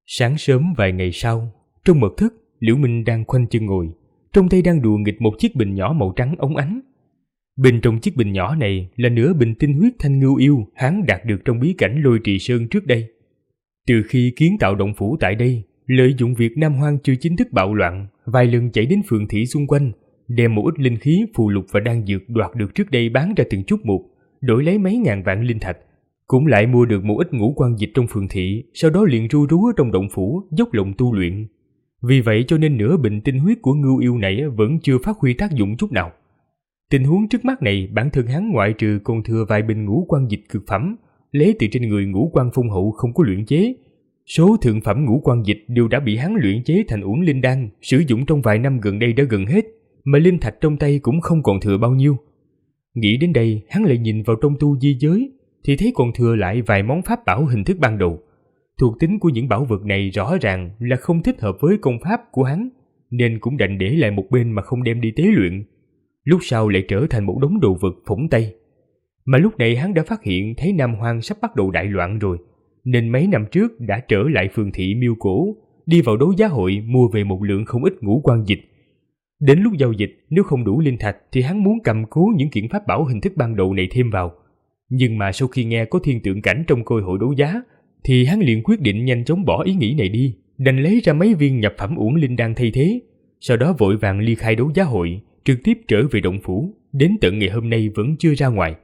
Sáng sớm vài ngày sau, trong mật thất, Liễu Minh đang khoanh chân ngồi, trong tay đang đùa nghịch một chiếc bình nhỏ màu trắng óng ánh. Bên trong chiếc bình nhỏ này là nửa bình tinh huyết thanh ngưu yêu hắn đạt được trong bí cảnh Lôi Trì Sơn trước đây. Từ khi kiến tạo động phủ tại đây, lợi dụng việc Nam Hoang chưa chính thức bạo loạn, vài lần chạy đến phường thị xung quanh, đem một ít linh khí, phù lục và đan dược đoạt được trước đây bán ra từng chút một, đổi lấy mấy ngàn vạn linh thạch, cũng lại mua được một ít ngũ quan dịch trong phường thị, sau đó liền ru rú ở trong động phủ dốc lòng tu luyện. Vì vậy cho nên nửa bình tinh huyết của ngưu yêu này vẫn chưa phát huy tác dụng chút nào. Tình huống trước mắt này, bản thân hắn ngoại trừ còn thừa vài bình ngũ quan dịch cực phẩm, lấy từ trên người ngũ quan phong hậu không có luyện chế. Số thượng phẩm ngũ quan dịch đều đã bị hắn luyện chế thành uổng linh đan, sử dụng trong vài năm gần đây đã gần hết, mà linh thạch trong tay cũng không còn thừa bao nhiêu. Nghĩ đến đây, hắn lại nhìn vào trong tu di giới, thì thấy còn thừa lại vài món pháp bảo hình thức ban đầu. Thuộc tính của những bảo vật này rõ ràng là không thích hợp với công pháp của hắn, nên cũng đành để lại một bên mà không đem đi tế luyện. Lúc sau lại trở thành một đống đồ vật phổng tay. Mà lúc này hắn đã phát hiện thấy Nam Hoang sắp bắt đầu đại loạn rồi, nên mấy năm trước đã trở lại phường thị Miêu Cổ, đi vào đấu giá hội mua về một lượng không ít ngũ quan dịch. Đến lúc giao dịch, nếu không đủ linh thạch thì hắn muốn cầm cố những kiện pháp bảo hình thức ban đầu này thêm vào. Nhưng mà sau khi nghe có thiên tượng cảnh trong cơ hội đấu giá, thì hắn liền quyết định nhanh chóng bỏ ý nghĩ này đi, đành lấy ra mấy viên nhập phẩm uổng linh đan thay thế. Sau đó vội vàng ly khai đấu giá hội, trực tiếp trở về động phủ, đến tận ngày hôm nay vẫn chưa ra ngoài.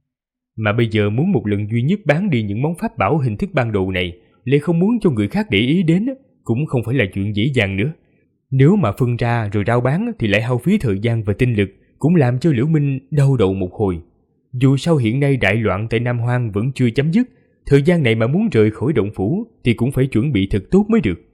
Mà bây giờ muốn một lần duy nhất bán đi những món pháp bảo hình thức ban đầu này, lại không muốn cho người khác để ý đến, cũng không phải là chuyện dễ dàng nữa. Nếu mà phân ra rồi rao bán thì lại hao phí thời gian và tinh lực, cũng làm cho Liễu Minh đau đầu một hồi. Dù sao hiện nay đại loạn tại Nam Hoang vẫn chưa chấm dứt, thời gian này mà muốn rời khỏi động phủ thì cũng phải chuẩn bị thật tốt mới được.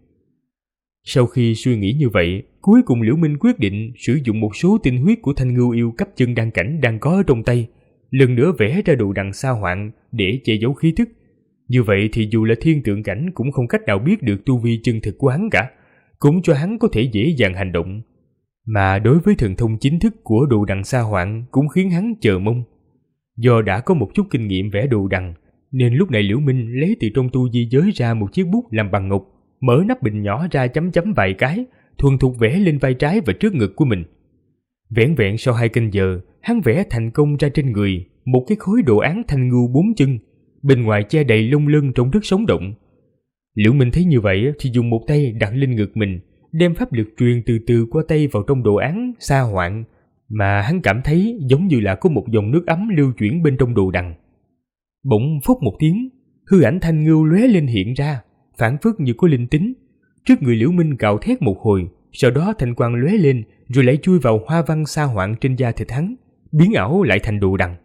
Sau khi suy nghĩ như vậy, cuối cùng Liễu Minh quyết định sử dụng một số tinh huyết của thanh ngưu yêu cấp chân đan cảnh đang có ở trong tay, lần nữa vẽ ra đồ đằng sa hoạn để che giấu khí tức. Như vậy thì dù là thiên tượng cảnh cũng không cách nào biết được tu vi chân thực của hắn cả, cũng cho hắn có thể dễ dàng hành động. Mà đối với thần thông chính thức của đồ đằng sa hoạn cũng khiến hắn chờ mong. Do đã có một chút kinh nghiệm vẽ đồ đằng, nên lúc này Liễu Minh lấy từ trong tu di giới ra một chiếc bút làm bằng ngọc, mở nắp bình nhỏ ra chấm chấm vài cái, thuần thục vẽ lên vai trái và trước ngực của mình. Vẻn vẹn sau 2 canh giờ, hắn vẽ thành công ra trên người một cái khối đồ án thanh ngưu 4 chân, bên ngoài che đầy lông lân trông rất sống động. Liễu Minh thấy như vậy thì dùng một tay đặt lên ngực mình, đem pháp lực truyền từ từ qua tay vào trong đồ án sa hoạn, mà hắn cảm thấy giống như là có một dòng nước ấm lưu chuyển bên trong đồ đằng. Bỗng phốc một tiếng, hư ảnh thanh ngưu lóe lên hiện ra, phảng phất như có linh tính. Trước người Liễu Minh gào thét một hồi, sau đó thanh quang lóe lên rồi lại chui vào hoa văn sa hoạn trên da thịt hắn, biến ảo lại thành đồ đằng.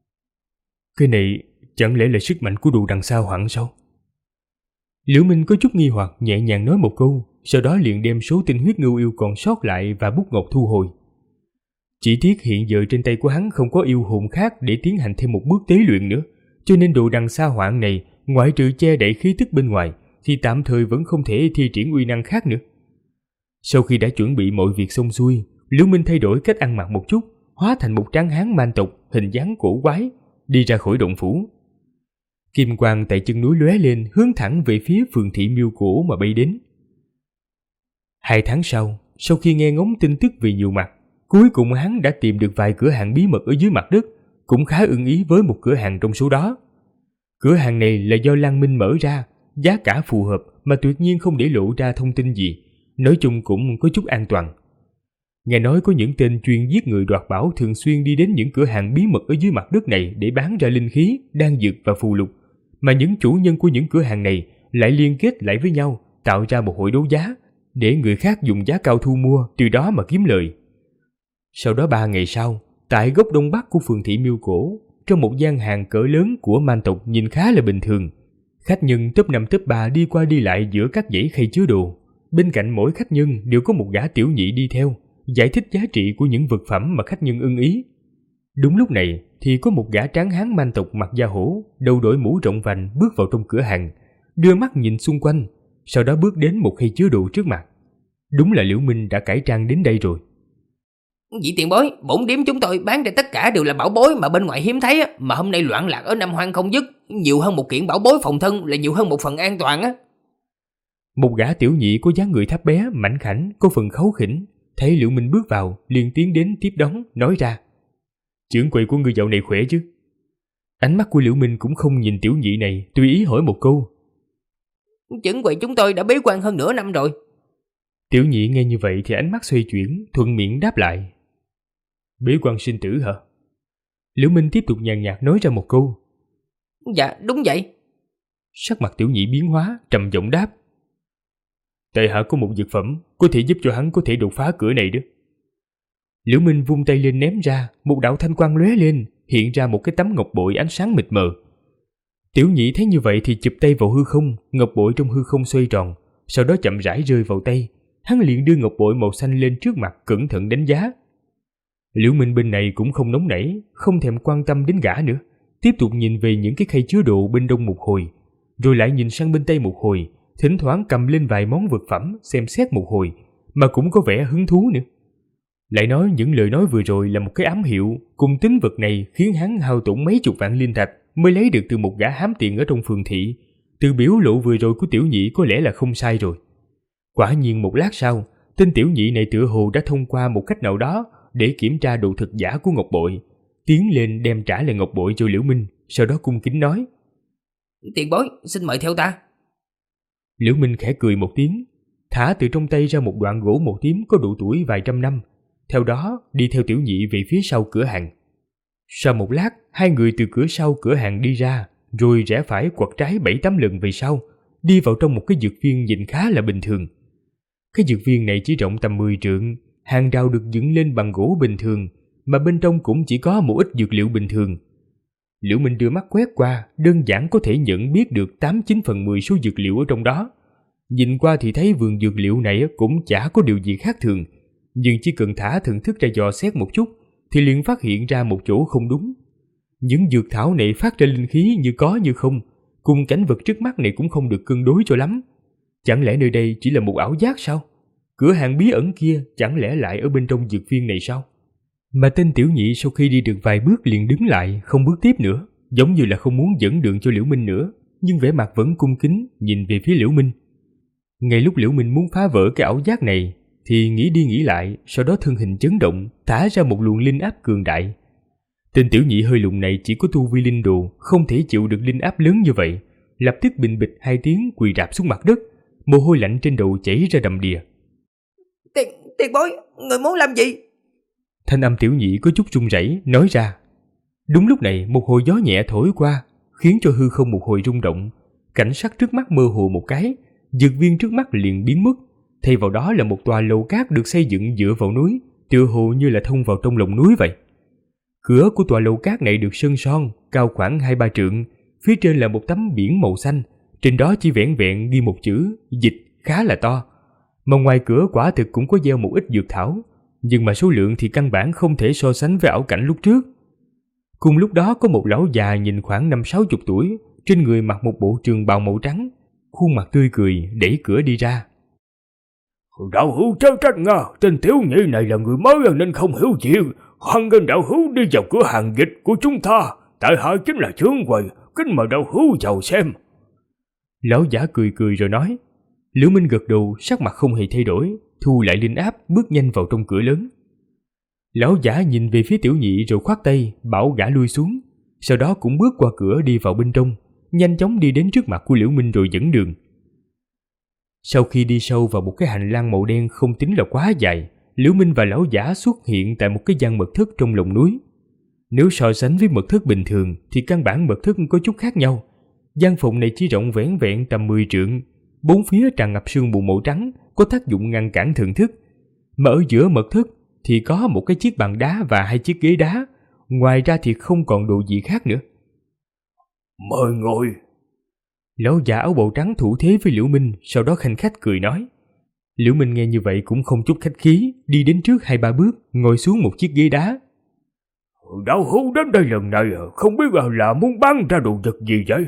Cái này chẳng lẽ là sức mạnh của đồ đằng sa hoạn sao? Liễu Minh có chút nghi hoặc, nhẹ nhàng nói một câu, sau đó liền đem số tinh huyết ngưu yêu còn sót lại và bút ngọc thu hồi. Chỉ tiếc hiện giờ trên tay của hắn không có yêu hồn khác để tiến hành thêm một bước tế luyện nữa, cho nên đồ đằng sa hoạn này ngoại trừ che đậy khí tức bên ngoài thì tạm thời vẫn không thể thi triển uy năng khác nữa. Sau khi đã chuẩn bị mọi việc xong xuôi, Liễu Minh thay đổi cách ăn mặc một chút, hóa thành một tráng hán man tộc hình dáng cổ quái, đi ra khỏi động phủ. Kim quang tại chân núi lóe lên, hướng thẳng về phía phường thị Miêu Cổ mà bay đến. 2 tháng sau khi nghe ngóng tin tức về nhiều mặt, cuối cùng hắn đã tìm được vài cửa hàng bí mật ở dưới mặt đất, cũng khá ưng ý với một cửa hàng trong số đó. Cửa hàng này là do Lan Minh mở ra, giá cả phù hợp mà tuyệt nhiên không để lộ ra thông tin gì, nói chung cũng có chút an toàn. Nghe nói có những tên chuyên giết người đoạt bảo thường xuyên đi đến những cửa hàng bí mật ở dưới mặt đất này để bán ra linh khí, đan dược và phù lục, mà những chủ nhân của những cửa hàng này lại liên kết lại với nhau, tạo ra một hội đấu giá để người khác dùng giá cao thu mua, từ đó mà kiếm lời. Sau đó 3 ngày sau, tại góc đông bắc của phường thị Miêu Cổ, trong một gian hàng cỡ lớn của man tộc nhìn khá là bình thường, khách nhân top 5 top 3 đi qua đi lại giữa các dãy khay chứa đồ. Bên cạnh mỗi khách nhân đều có một gã tiểu nhị đi theo, giải thích giá trị của những vật phẩm mà khách nhân ưng ý. Đúng lúc này thì có một gã tráng hán man tộc mặc da hổ, đầu đội mũ rộng vành bước vào trong cửa hàng, đưa mắt nhìn xung quanh, sau đó bước đến một khay chứa đồ trước mặt. Đúng là Liễu Minh đã cải trang đến đây rồi. Vị tiền bối, bổn điếm chúng tôi bán ra tất cả đều là bảo bối mà bên ngoài hiếm thấy á, mà hôm nay loạn lạc ở Nam Hoang không dứt, nhiều hơn một kiện bảo bối phòng thân là nhiều hơn một phần an toàn á. Một gã tiểu nhị có dáng người thấp bé, mảnh khảnh, có phần kháu khỉnh, thấy Liễu Minh bước vào, liền tiến đến tiếp đón, nói ra: "Trưởng quầy của ngươi dạo này khỏe chứ?" Ánh mắt của Liễu Minh cũng không nhìn tiểu nhị này, tùy ý hỏi một câu. "Trưởng quầy chúng tôi đã bế quan hơn nửa năm rồi." Tiểu nhị nghe như vậy thì ánh mắt xoay chuyển, thuận miệng đáp lại: "Bế quan sinh tử hả?" Liễu Minh tiếp tục nhàn nhạt nói ra một câu: "Dạ đúng vậy." Sắc mặt tiểu nhị biến hóa, trầm giọng đáp: "Tại hạ có một dược phẩm có thể giúp cho hắn có thể đột phá cửa này đó." Liễu Minh vung tay lên ném ra, một đạo thanh quang lóe lên, hiện ra một cái tấm ngọc bội ánh sáng mịt mờ. Tiểu nhị thấy như vậy thì chụp tay vào hư không, ngọc bội trong hư không xoay tròn, sau đó chậm rãi rơi vào tay. Hắn liền đưa ngọc bội màu xanh lên trước mặt, cẩn thận đánh giá. Liễu Minh bên này cũng không nóng nảy, không thèm quan tâm đến gã nữa, tiếp tục nhìn về những cái khay chứa đồ bên đông một hồi, rồi lại nhìn sang bên tây một hồi, thỉnh thoảng cầm lên vài món vật phẩm xem xét một hồi, mà cũng có vẻ hứng thú nữa. Lại nói những lời nói vừa rồi là một cái ám hiệu, cùng tính vật này khiến hắn hao tổn mấy chục vạn linh thạch mới lấy được từ một gã hám tiền ở trong phường thị. Từ biểu lộ vừa rồi của tiểu nhị có lẽ là không sai rồi. Quả nhiên một lát sau, tên tiểu nhị này tựa hồ đã thông qua một cách nào đó để kiểm tra độ thật giả của ngọc bội, tiến lên đem trả lại ngọc bội cho Liễu Minh, sau đó cung kính nói: "Tiền bối, xin mời theo ta." Liễu Minh khẽ cười một tiếng, thả từ trong tay ra một đoạn gỗ màu tím có độ tuổi vài trăm năm, theo đó đi theo tiểu nhị về phía sau cửa hàng. Sau một lát, hai người từ cửa sau cửa hàng đi ra, rồi rẽ phải quặt trái 7-8 lần về sau, đi vào trong một cái dược viên nhìn khá là bình thường. Cái dược viên này chỉ rộng tầm 10 trượng, hàng rào được dựng lên bằng gỗ bình thường, mà bên trong cũng chỉ có một ít dược liệu bình thường. Liễu Minh đưa mắt quét qua, đơn giản có thể nhận biết được 8-9/10 số dược liệu ở trong đó. Nhìn qua thì thấy vườn dược liệu này cũng chả có điều gì khác thường, nhưng chỉ cần thả thần thức ra dò xét một chút thì liền phát hiện ra một chỗ không đúng. Những dược thảo này phát ra linh khí như có như không, cùng cảnh vật trước mắt này cũng không được cân đối cho lắm. Chẳng lẽ nơi đây chỉ là một ảo giác sao? Cửa hàng bí ẩn kia chẳng lẽ lại ở bên trong dược viên này sao? Mà tên tiểu nhị sau khi đi được vài bước liền đứng lại, không bước tiếp nữa, giống như là không muốn dẫn đường cho Liễu Minh nữa, nhưng vẻ mặt vẫn cung kính nhìn về phía Liễu Minh. Ngay lúc Liễu Minh muốn phá vỡ cái ảo giác này thì nghĩ đi nghĩ lại, sau đó thân hình chấn động, thả ra một luồng linh áp cường đại. Tên tiểu nhị hơi lùn này chỉ có tu vi linh đồ, không thể chịu được linh áp lớn như vậy, lập tức bình bịch 2 tiếng quỳ rạp xuống mặt đất, mồ hôi lạnh trên đầu chảy ra đầm đìa. Tiền bối, người muốn làm gì?" Thanh âm tiểu nhị có chút run rẩy nói ra. Đúng lúc này một hồi gió nhẹ thổi qua, khiến cho hư không một hồi rung động, cảnh sắc trước mắt mơ hồ một cái, dược viên trước mắt liền biến mất, thay vào đó là một tòa lầu cát được xây dựng dựa vào núi, tựa hồ như là thông vào trong lòng núi vậy. Cửa của tòa lầu cát này được sơn son, cao khoảng 2-3 trượng, phía trên là một tấm biển màu xanh, trên đó chỉ vẻn vẹn ghi một chữ dịch khá là to. Mà ngoài cửa quả thực cũng có gieo một ít dược thảo, nhưng mà số lượng thì căn bản không thể so sánh với ảo cảnh lúc trước. Cùng lúc đó có một lão già nhìn khoảng 50-60 tuổi, trên người mặc một bộ trường bào màu trắng, khuôn mặt tươi cười, đẩy cửa đi ra. "Đạo hữu chớ trách nga, tên tiểu nhị này là người mới nên không hiểu chuyện. Hoan nghênh đạo hữu đi vào cửa hàng dịch của chúng ta, tại hạ chính là trưởng quầy, kính mời đạo hữu vào xem." Lão giả cười cười rồi nói. Liễu Minh gật đầu, sắc mặt không hề thay đổi, thu lại linh áp, bước nhanh vào trong cửa lớn. Lão giả nhìn về phía tiểu nhị rồi khoát tay, bảo gã lui xuống, sau đó cũng bước qua cửa đi vào bên trong, nhanh chóng đi đến trước mặt của Liễu Minh rồi dẫn đường. Sau khi đi sâu vào một cái hành lang màu đen không tính là quá dài, Liễu Minh và lão giả xuất hiện tại một cái gian mật thất trong lòng núi. Nếu so sánh với mật thất bình thường thì căn bản mật thất có chút khác nhau. Gian phòng này chỉ rộng vẻn vẹn tầm 10 trượng, bốn phía tràn ngập sương mù màu trắng, có tác dụng ngăn cản thần thức. Mà ở giữa mật thất thì có một cái chiếc bàn đá và 2 chiếc ghế đá, ngoài ra thì không còn đồ gì khác nữa. "Mời ngồi." Lão già áo bào trắng thủ thế với Liễu Minh, sau đó khanh khách cười nói. Liễu Minh nghe như vậy cũng không chút khách khí, đi đến trước 2-3 bước, ngồi xuống một chiếc ghế đá. "Đạo hữu đến đây lần này không biết là muốn bán ra đồ vật gì vậy?"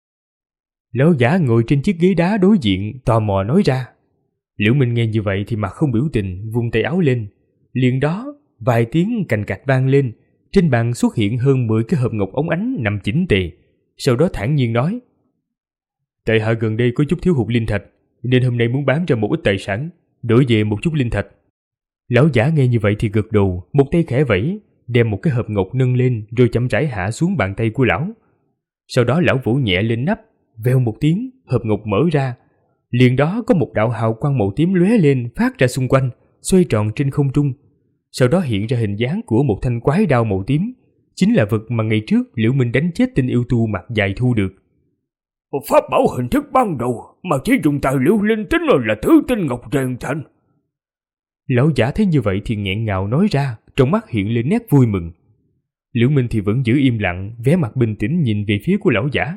Lão giả ngồi trên chiếc ghế đá đối diện, tò mò nói ra. Liễu Minh nghe như vậy thì mặt không biểu tình, vung tay áo lên. Liền đó, vài tiếng cành cạch vang lên, trên bàn xuất hiện hơn 10 cái hộp ngọc óng ánh nằm chỉnh tề. Sau đó thản nhiên nói. "Tại hạ gần đây có chút thiếu hụt linh thạch, nên hôm nay muốn bán ra một ít tài sản, đổi về một chút linh thạch. Lão giả nghe như vậy thì gật đầu, một tay khẽ vẫy, đem một cái hộp ngọc nâng lên rồi chậm rãi hạ xuống bàn tay của lão. Sau đó lão vỗ nhẹ lên nắp, vèo một tiếng, hộp ngọc mở ra. Liền đó có một đạo hào quang màu tím lóe lên phát ra xung quanh, xoay tròn trên không trung. Sau đó hiện ra hình dáng của một thanh quái đao màu tím, chính là vật mà ngày trước Liễu Minh đánh chết tên yêu tu mặt dài thu được. Pháp bảo hình thức ban đầu mà chỉ dùng tài liệu linh tính là thứ tinh ngọc rèn thành. Lão giả thấy như vậy thì nghẹn ngào nói ra, trong mắt hiện lên nét vui mừng. Liễu Minh thì vẫn giữ im lặng, vẻ mặt bình tĩnh nhìn về phía của lão giả.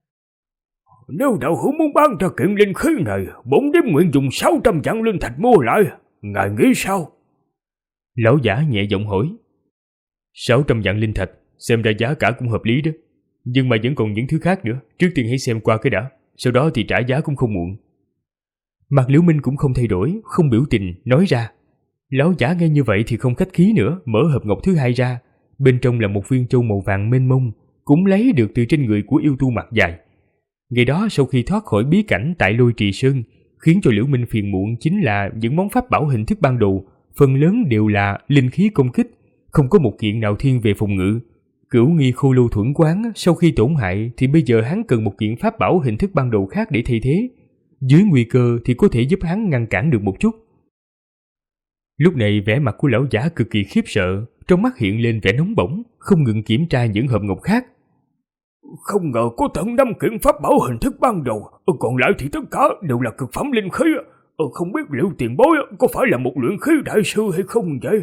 Nếu đạo hữu muốn bán ra kiện linh khí này, bổn điếm nguyện dùng 600 vạn linh thạch mua lại, ngài nghĩ sao? Lão giả nhẹ giọng hỏi. 600 vạn linh thạch, xem ra giá cả cũng hợp lý đó. Nhưng mà vẫn còn những thứ khác nữa, trước tiên hãy xem qua cái đã, sau đó thì trả giá cũng không muộn. Mặt Liễu Minh cũng không thay đổi, không biểu tình, nói ra. Lão giả nghe như vậy thì không khách khí nữa, mở hộp ngọc thứ hai ra. Bên trong là một viên châu màu vàng mênh mông, cũng lấy được từ trên người của yêu tu mặt dài. Ngày đó sau khi thoát khỏi bí cảnh tại Lôi Trì Sơn, khiến cho Liễu Minh phiền muộn chính là những món pháp bảo hình thức ban đầu, phần lớn đều là linh khí công kích, không có một kiện nào thiên về phòng ngự. Cửu nghi khô lâu thuẫn quán sau khi tổn hại thì bây giờ hắn cần một kiện pháp bảo hình thức ban đầu khác để thay thế. Dưới nguy cơ thì có thể giúp hắn ngăn cản được một chút. Lúc này vẻ mặt của lão giả cực kỳ khiếp sợ, trong mắt hiện lên vẻ nóng bỏng, không ngừng kiểm tra những hộp ngọc khác. Không ngờ có tận 5 kiện pháp bảo hình thức ban đầu, còn lại thì tất cả đều là cực phẩm linh khí. Không biết liệu tiền bối có phải là một luyện khí đại sư hay không vậy?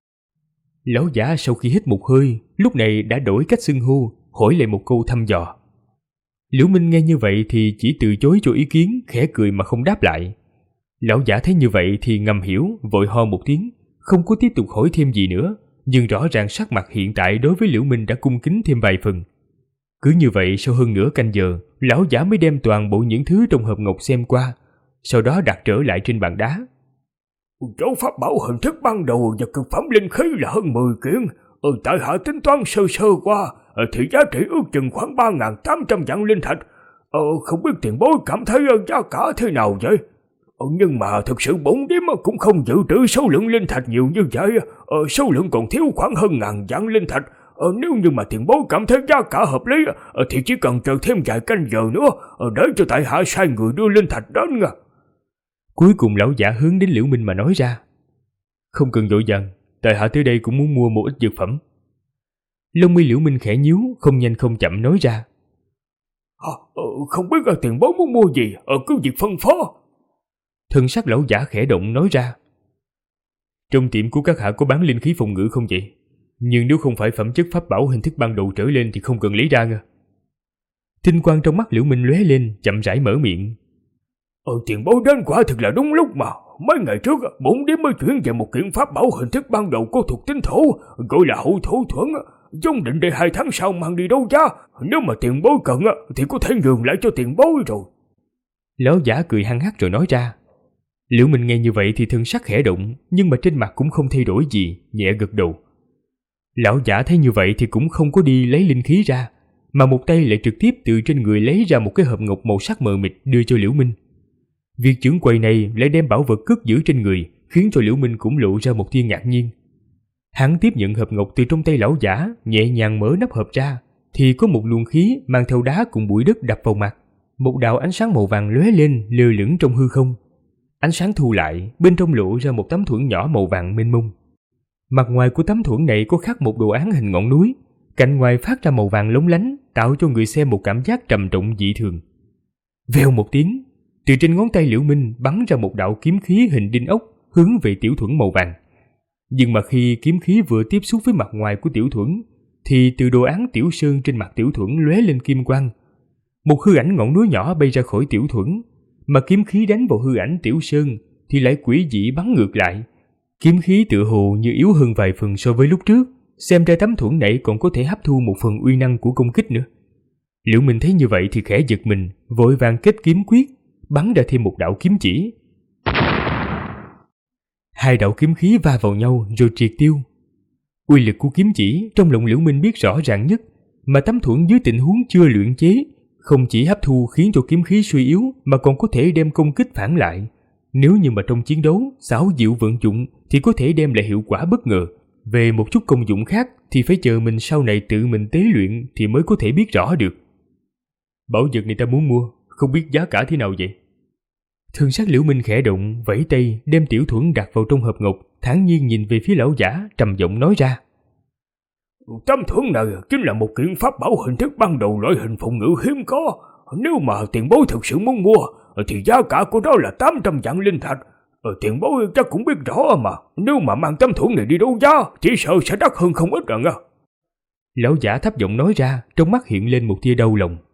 Lão giả sau khi hít một hơi, lúc này đã đổi cách xưng hô, hỏi lại một câu thăm dò. Liễu Minh nghe như vậy thì chỉ từ chối cho ý kiến, khẽ cười mà không đáp lại. Lão giả thấy như vậy thì ngầm hiểu, vội ho một tiếng, không có tiếp tục hỏi thêm gì nữa, nhưng rõ ràng sắc mặt hiện tại đối với Liễu Minh đã cung kính thêm vài phần. Cứ như vậy sau hơn nửa canh giờ, lão giả mới đem toàn bộ những thứ trong hộp ngọc xem qua, sau đó đặt trở lại trên bàn đá. Chỗ pháp bảo hình thức ban đầu và cực phẩm linh khí là hơn 10 kiện. Tại hạ tính toán sơ sơ qua thì giá trị ước chừng khoảng 3.800 vạn linh thạch. Không biết tiền bối cảm thấy giá cả thế nào vậy? Nhưng mà thực sự bổn điếm cũng không dự trữ số lượng linh thạch nhiều như vậy. Số lượng còn thiếu khoảng hơn 1.000 vạn linh thạch. Nếu như mà tiền bối cảm thấy giá cả hợp lý thì chỉ cần chờ thêm vài canh giờ nữa để cho tại hạ sai người đưa linh thạch đến nha. Cuối cùng lão giả hướng đến Liễu Minh mà nói ra. Không cần vội vàng, tại hạ tới đây cũng muốn mua một ít dược phẩm. Lông mi Liễu Minh khẽ nhíu, không nhanh không chậm nói ra. Không biết tiền bối muốn mua gì, cứ việc phân phó. Thân sắc lão giả khẽ động nói ra. Trong tiệm của các hạ có bán linh khí phòng ngự không vậy? Nhưng nếu không phải phẩm chất pháp bảo hình thức ban đầu trở lên thì không cần lấy ra nha. Tinh quang trong mắt Liễu Minh lóe lên, chậm rãi mở miệng. Tiền bối đến quả thực là đúng lúc mà. Mấy ngày trước bổn điếm mới chuyển về một kiện pháp bảo hình thức ban đầu có thuộc tính thổ, gọi là hậu thổ thuẫn. Vốn định để 2 tháng sau mang đi đấu giá. Nếu mà tiền bối cần thì có thể nhường lại cho tiền bối rồi. Lão giả cười hăng hắc rồi nói ra. Liễu Minh nghe như vậy thì thân sắc khẽ động, nhưng mà trên mặt cũng không thay đổi gì, nhẹ gật đầu. Lão giả thấy như vậy thì cũng không có đi lấy linh khí ra, mà một tay lại trực tiếp từ trên người lấy ra một cái hộp ngọc màu sắc mờ mịt đưa cho Liễu Minh. Việc trưởng quầy này lại đem bảo vật cất giữ trên người, khiến cho Liễu Minh cũng lộ ra một tia ngạc nhiên. Hắn tiếp nhận hộp ngọc từ trong tay lão giả, nhẹ nhàng mở nắp hộp ra, thì có một luồng khí mang theo đá cùng bụi đất đập vào mặt. Một đạo ánh sáng màu vàng lóe lên, lơ lửng trong hư không. Ánh sáng thu lại, bên trong lộ ra một tấm thuẫn nhỏ màu vàng mênh mông. Mặt ngoài của tấm thuẫn này có khắc một đồ án hình ngọn núi, cạnh ngoài phát ra màu vàng lóng lánh, tạo cho người xem một cảm giác trầm trọng dị thường. Vèo một tiếng, từ trên ngón tay Liễu Minh bắn ra một đạo kiếm khí hình đinh ốc hướng về tiểu thuẫn màu vàng. Nhưng mà khi kiếm khí vừa tiếp xúc với mặt ngoài của tiểu thuẫn, thì từ đồ án tiểu sơn trên mặt tiểu thuẫn lóe lên kim quang. Một hư ảnh ngọn núi nhỏ bay ra khỏi tiểu thuẫn, mà kiếm khí đánh vào hư ảnh tiểu sơn thì lại quỷ dị bắn ngược lại. Kiếm khí tựa hồ như yếu hơn vài phần so với lúc trước, xem ra tấm thuẫn này còn có thể hấp thu một phần uy năng của công kích nữa. Liễu Minh thấy như vậy thì khẽ giật mình, vội vàng kết kiếm quyết, bắn ra thêm một đạo kiếm chỉ. 2 đạo kiếm khí va vào nhau rồi triệt tiêu. Uy lực của kiếm chỉ trong lòng Liễu Minh biết rõ ràng nhất, mà tấm thuẫn dưới tình huống chưa luyện chế, không chỉ hấp thu khiến cho kiếm khí suy yếu mà còn có thể đem công kích phản lại. Nếu như mà trong chiến đấu xảo diệu vận dụng thì có thể đem lại hiệu quả bất ngờ. Về một chút công dụng khác thì phải chờ mình sau này tự mình tế luyện thì mới có thể biết rõ được. Bảo vật này ta muốn mua, không biết giá cả thế nào vậy? Thần sắc Liễu Minh khẽ động, vẫy tay đem tiểu thuẫn đặt vào trong hộp ngọc, thản nhiên nhìn về phía lão giả, trầm giọng nói ra. Tấm thuẫn này chính là một kiện pháp bảo hình thức ban đầu loại hình phòng ngự hiếm có. Nếu mà tiền bối thực sự muốn mua thì giá cả của nó là 800 vạn linh thạch. Tiền bối chắc cũng biết rõ mà, nếu mà mang tấm thuẫn này đi đấu giá chỉ sợ sẽ đắt hơn không ít rồi nha. Lão giả thấp giọng nói ra, trong mắt hiện lên một tia đau lòng.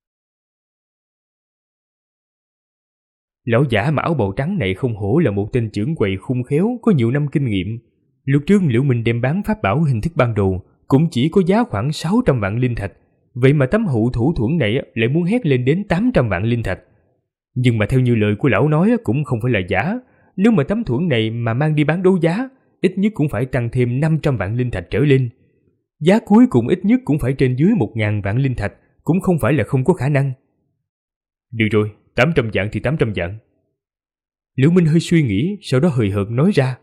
Lão giả mà áo bào trắng này không hổ là một tên trưởng quầy khôn khéo có nhiều năm kinh nghiệm. Lúc trước Liễu Minh đem bán pháp bảo hình thức ban đầu cũng chỉ có giá khoảng 600 vạn linh thạch, vậy mà tấm hụ thủ thuẫn này lại muốn hét lên đến 800 vạn linh thạch. Nhưng mà theo như lời của lão nói cũng không phải là giả, nếu mà tấm thuẫn này mà mang đi bán đấu giá, ít nhất cũng phải tăng thêm 500 vạn linh thạch trở lên. Giá cuối cùng ít nhất cũng phải trên dưới 1.000 vạn linh thạch, cũng không phải là không có khả năng. Được rồi, 800 vạn thì 800 vạn. Liễu Minh hơi suy nghĩ, sau đó hời hợt nói ra.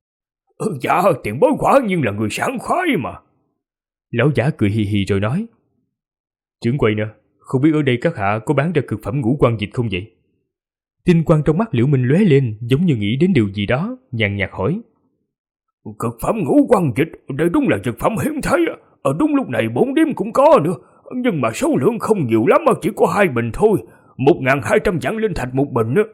Dạ, tiền bối quả nhiên là người sảng khoái mà. Lão giả cười hì hì rồi nói. Trưởng quầy nè, không biết ở đây các hạ có bán ra cực phẩm ngũ quan dịch không vậy? Tinh quang trong mắt Liễu Minh lóe lên, giống như nghĩ đến điều gì đó, nhàn nhạt hỏi. Cực phẩm ngũ quan dịch, đây đúng là dược phẩm hiếm thấy. Ở đúng lúc này 4 điểm cũng có nữa, nhưng mà số lượng không nhiều lắm, chỉ có 2 bình thôi, 1.200 vạn linh thạch một bình nữa.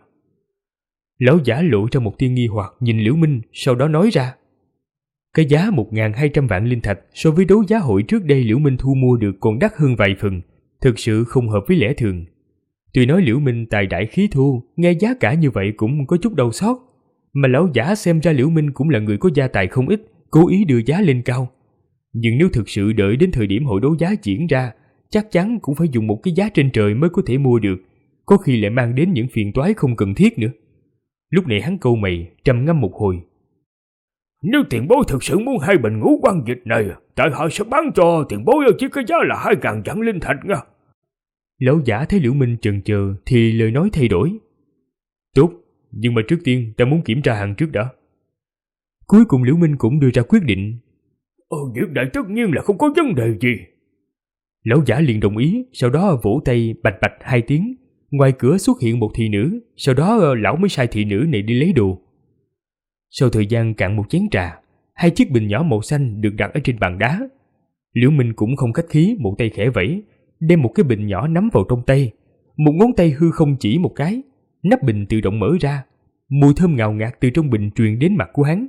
Lão giả lộ ra một tia nghi hoặc nhìn Liễu Minh, sau đó nói ra. Cái giá 1.200 vạn linh thạch so với đấu giá hội trước đây Liễu Minh thu mua được còn đắt hơn vài phần, thực sự không hợp với lẽ thường. Tuy nói Liễu Minh tài đại khí thô, nghe giá cả như vậy cũng có chút đau xót, mà lão giả xem ra Liễu Minh cũng là người có gia tài không ít, cố ý đưa giá lên cao. Nhưng nếu thực sự đợi đến thời điểm hội đấu giá diễn ra, chắc chắn cũng phải dùng một cái giá trên trời mới có thể mua được, có khi lại mang đến những phiền toái không cần thiết nữa. Lúc này hắn cau mày, trầm ngâm một hồi. Nếu tiền bối thực sự muốn 2 bình ngũ quan dịch này, tại họ sẽ bán cho tiền bối chỉ có giá là 2.000 vạn linh thạch nha. Lão giả thấy Liễu Minh chần chờ thì lời nói thay đổi. Tốt, nhưng mà trước tiên ta muốn kiểm tra hàng trước đã. Cuối cùng Liễu Minh cũng đưa ra quyết định. Việc này tất nhiên là không có vấn đề gì. Lão giả liền đồng ý, sau đó vỗ tay bạch bạch 2 tiếng. Ngoài cửa xuất hiện một thị nữ, sau đó lão mới sai thị nữ này đi lấy đồ. Sau thời gian cạn một chén trà, 2 chiếc bình nhỏ màu xanh được đặt ở trên bàn đá. Liễu Minh cũng không khách khí, một tay khẽ vẫy, đem một cái bình nhỏ nắm vào trong tay. Một ngón tay hư không chỉ một cái, nắp bình tự động mở ra, mùi thơm ngào ngạt từ trong bình truyền đến mặt của hắn.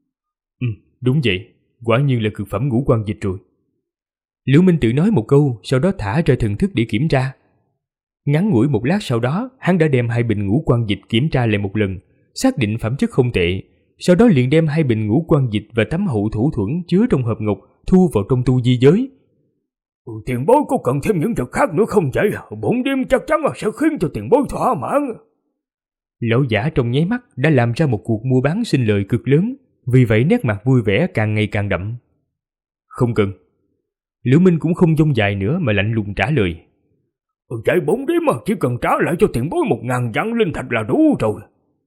Đúng vậy, quả nhiên là cực phẩm ngũ quan dịch rồi. Liễu Minh tự nói một câu, sau đó thả ra thần thức để kiểm tra. Ngắn ngủi một lát sau đó, hắn đã đem 2 bình ngũ quan dịch kiểm tra lại một lần, xác định phẩm chất không tệ, sau đó liền đem 2 bình ngũ quan dịch và tấm hậu thủ thuẫn chứa trong hộp ngọc thu vào trong tu di giới. Tiền bối có cần thêm những vật khác nữa không vậy? 4 điểm chắc chắn sẽ khiến cho tiền bối thỏa mãn. Lão giả trong nháy mắt đã làm ra một cuộc mua bán sinh lời cực lớn, vì vậy nét mặt vui vẻ càng ngày càng đậm. Không cần. Liễu Minh cũng không dông dài nữa mà lạnh lùng trả lời. Vậy 4 điểm chỉ cần trả lại cho tiền bối 1.000 vạn linh thạch là đủ rồi.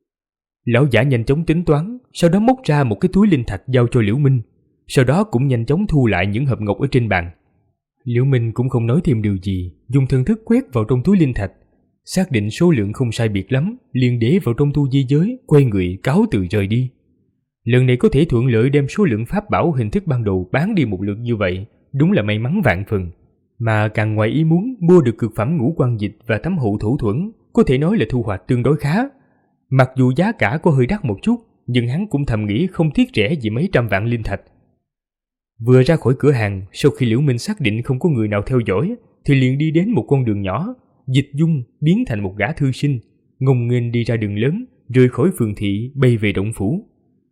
Lão giả nhanh chóng tính toán, sau đó móc ra một cái túi linh thạch giao cho Liễu Minh, sau đó cũng nhanh chóng thu lại những hộp ngọc ở trên bàn. Liễu Minh cũng không nói thêm điều gì, dùng thần thức quét vào trong túi linh thạch, xác định số lượng không sai biệt lắm, liền để vào trong tu di giới, quay người cáo từ rời đi. Lần này có thể thuận lợi đem số lượng pháp bảo hình thức ban đầu bán đi một lượt như vậy, đúng là may mắn vạn phần. Mà càng ngoài ý muốn mua được cực phẩm ngũ quan dịch và tấm hụ thủ thuẫn, có thể nói là thu hoạch tương đối khá. Mặc dù giá cả có hơi đắt một chút, nhưng hắn cũng thầm nghĩ không tiếc rẻ gì mấy trăm vạn linh thạch. Vừa ra khỏi cửa hàng, sau khi Liễu Minh xác định không có người nào theo dõi, thì liền đi đến một con đường nhỏ, dịch dung biến thành một gã thư sinh, ngông nghênh đi ra đường lớn, rời khỏi phường thị bay về động phủ.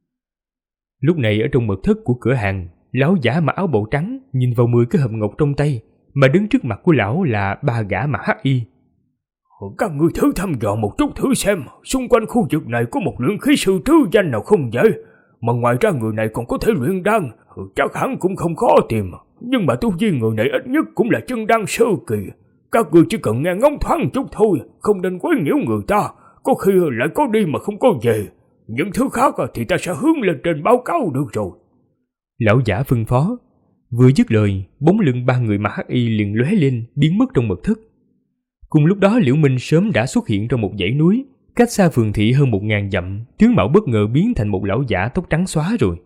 Lúc này ở trong mật thất của cửa hàng, lão giả mặc áo bào trắng nhìn vào 10 cái hộp ngọc trong tay, mà đứng trước mặt của lão là 3 gã mặc hắc y. Các ngươi thử thăm dò một chút thử xem, xung quanh khu vực này có một luyện khí sư trứ danh nào không vậy? Mà ngoài ra người này còn có thể luyện đan, chắc hẳn cũng không khó tìm. Nhưng mà tu vi người này ít nhất cũng là chân đan sơ kỳ. Các ngươi chỉ cần nghe ngóng thoáng chút thôi, không nên quấy nhiễu người ta, có khi lại có đi mà không có về. Những thứ khác thì ta sẽ hướng lên trên báo cáo được rồi. Lão giả phân phó. Vừa dứt lời, bóng lưng ba người mặc hắc y liền lóe lên, biến mất trong mật thất. Cùng lúc đó Liễu Minh sớm đã xuất hiện trong một dãy núi, cách xa phường thị hơn 1000 dặm, tướng mạo bất ngờ biến thành một lão giả tóc trắng xóa rồi.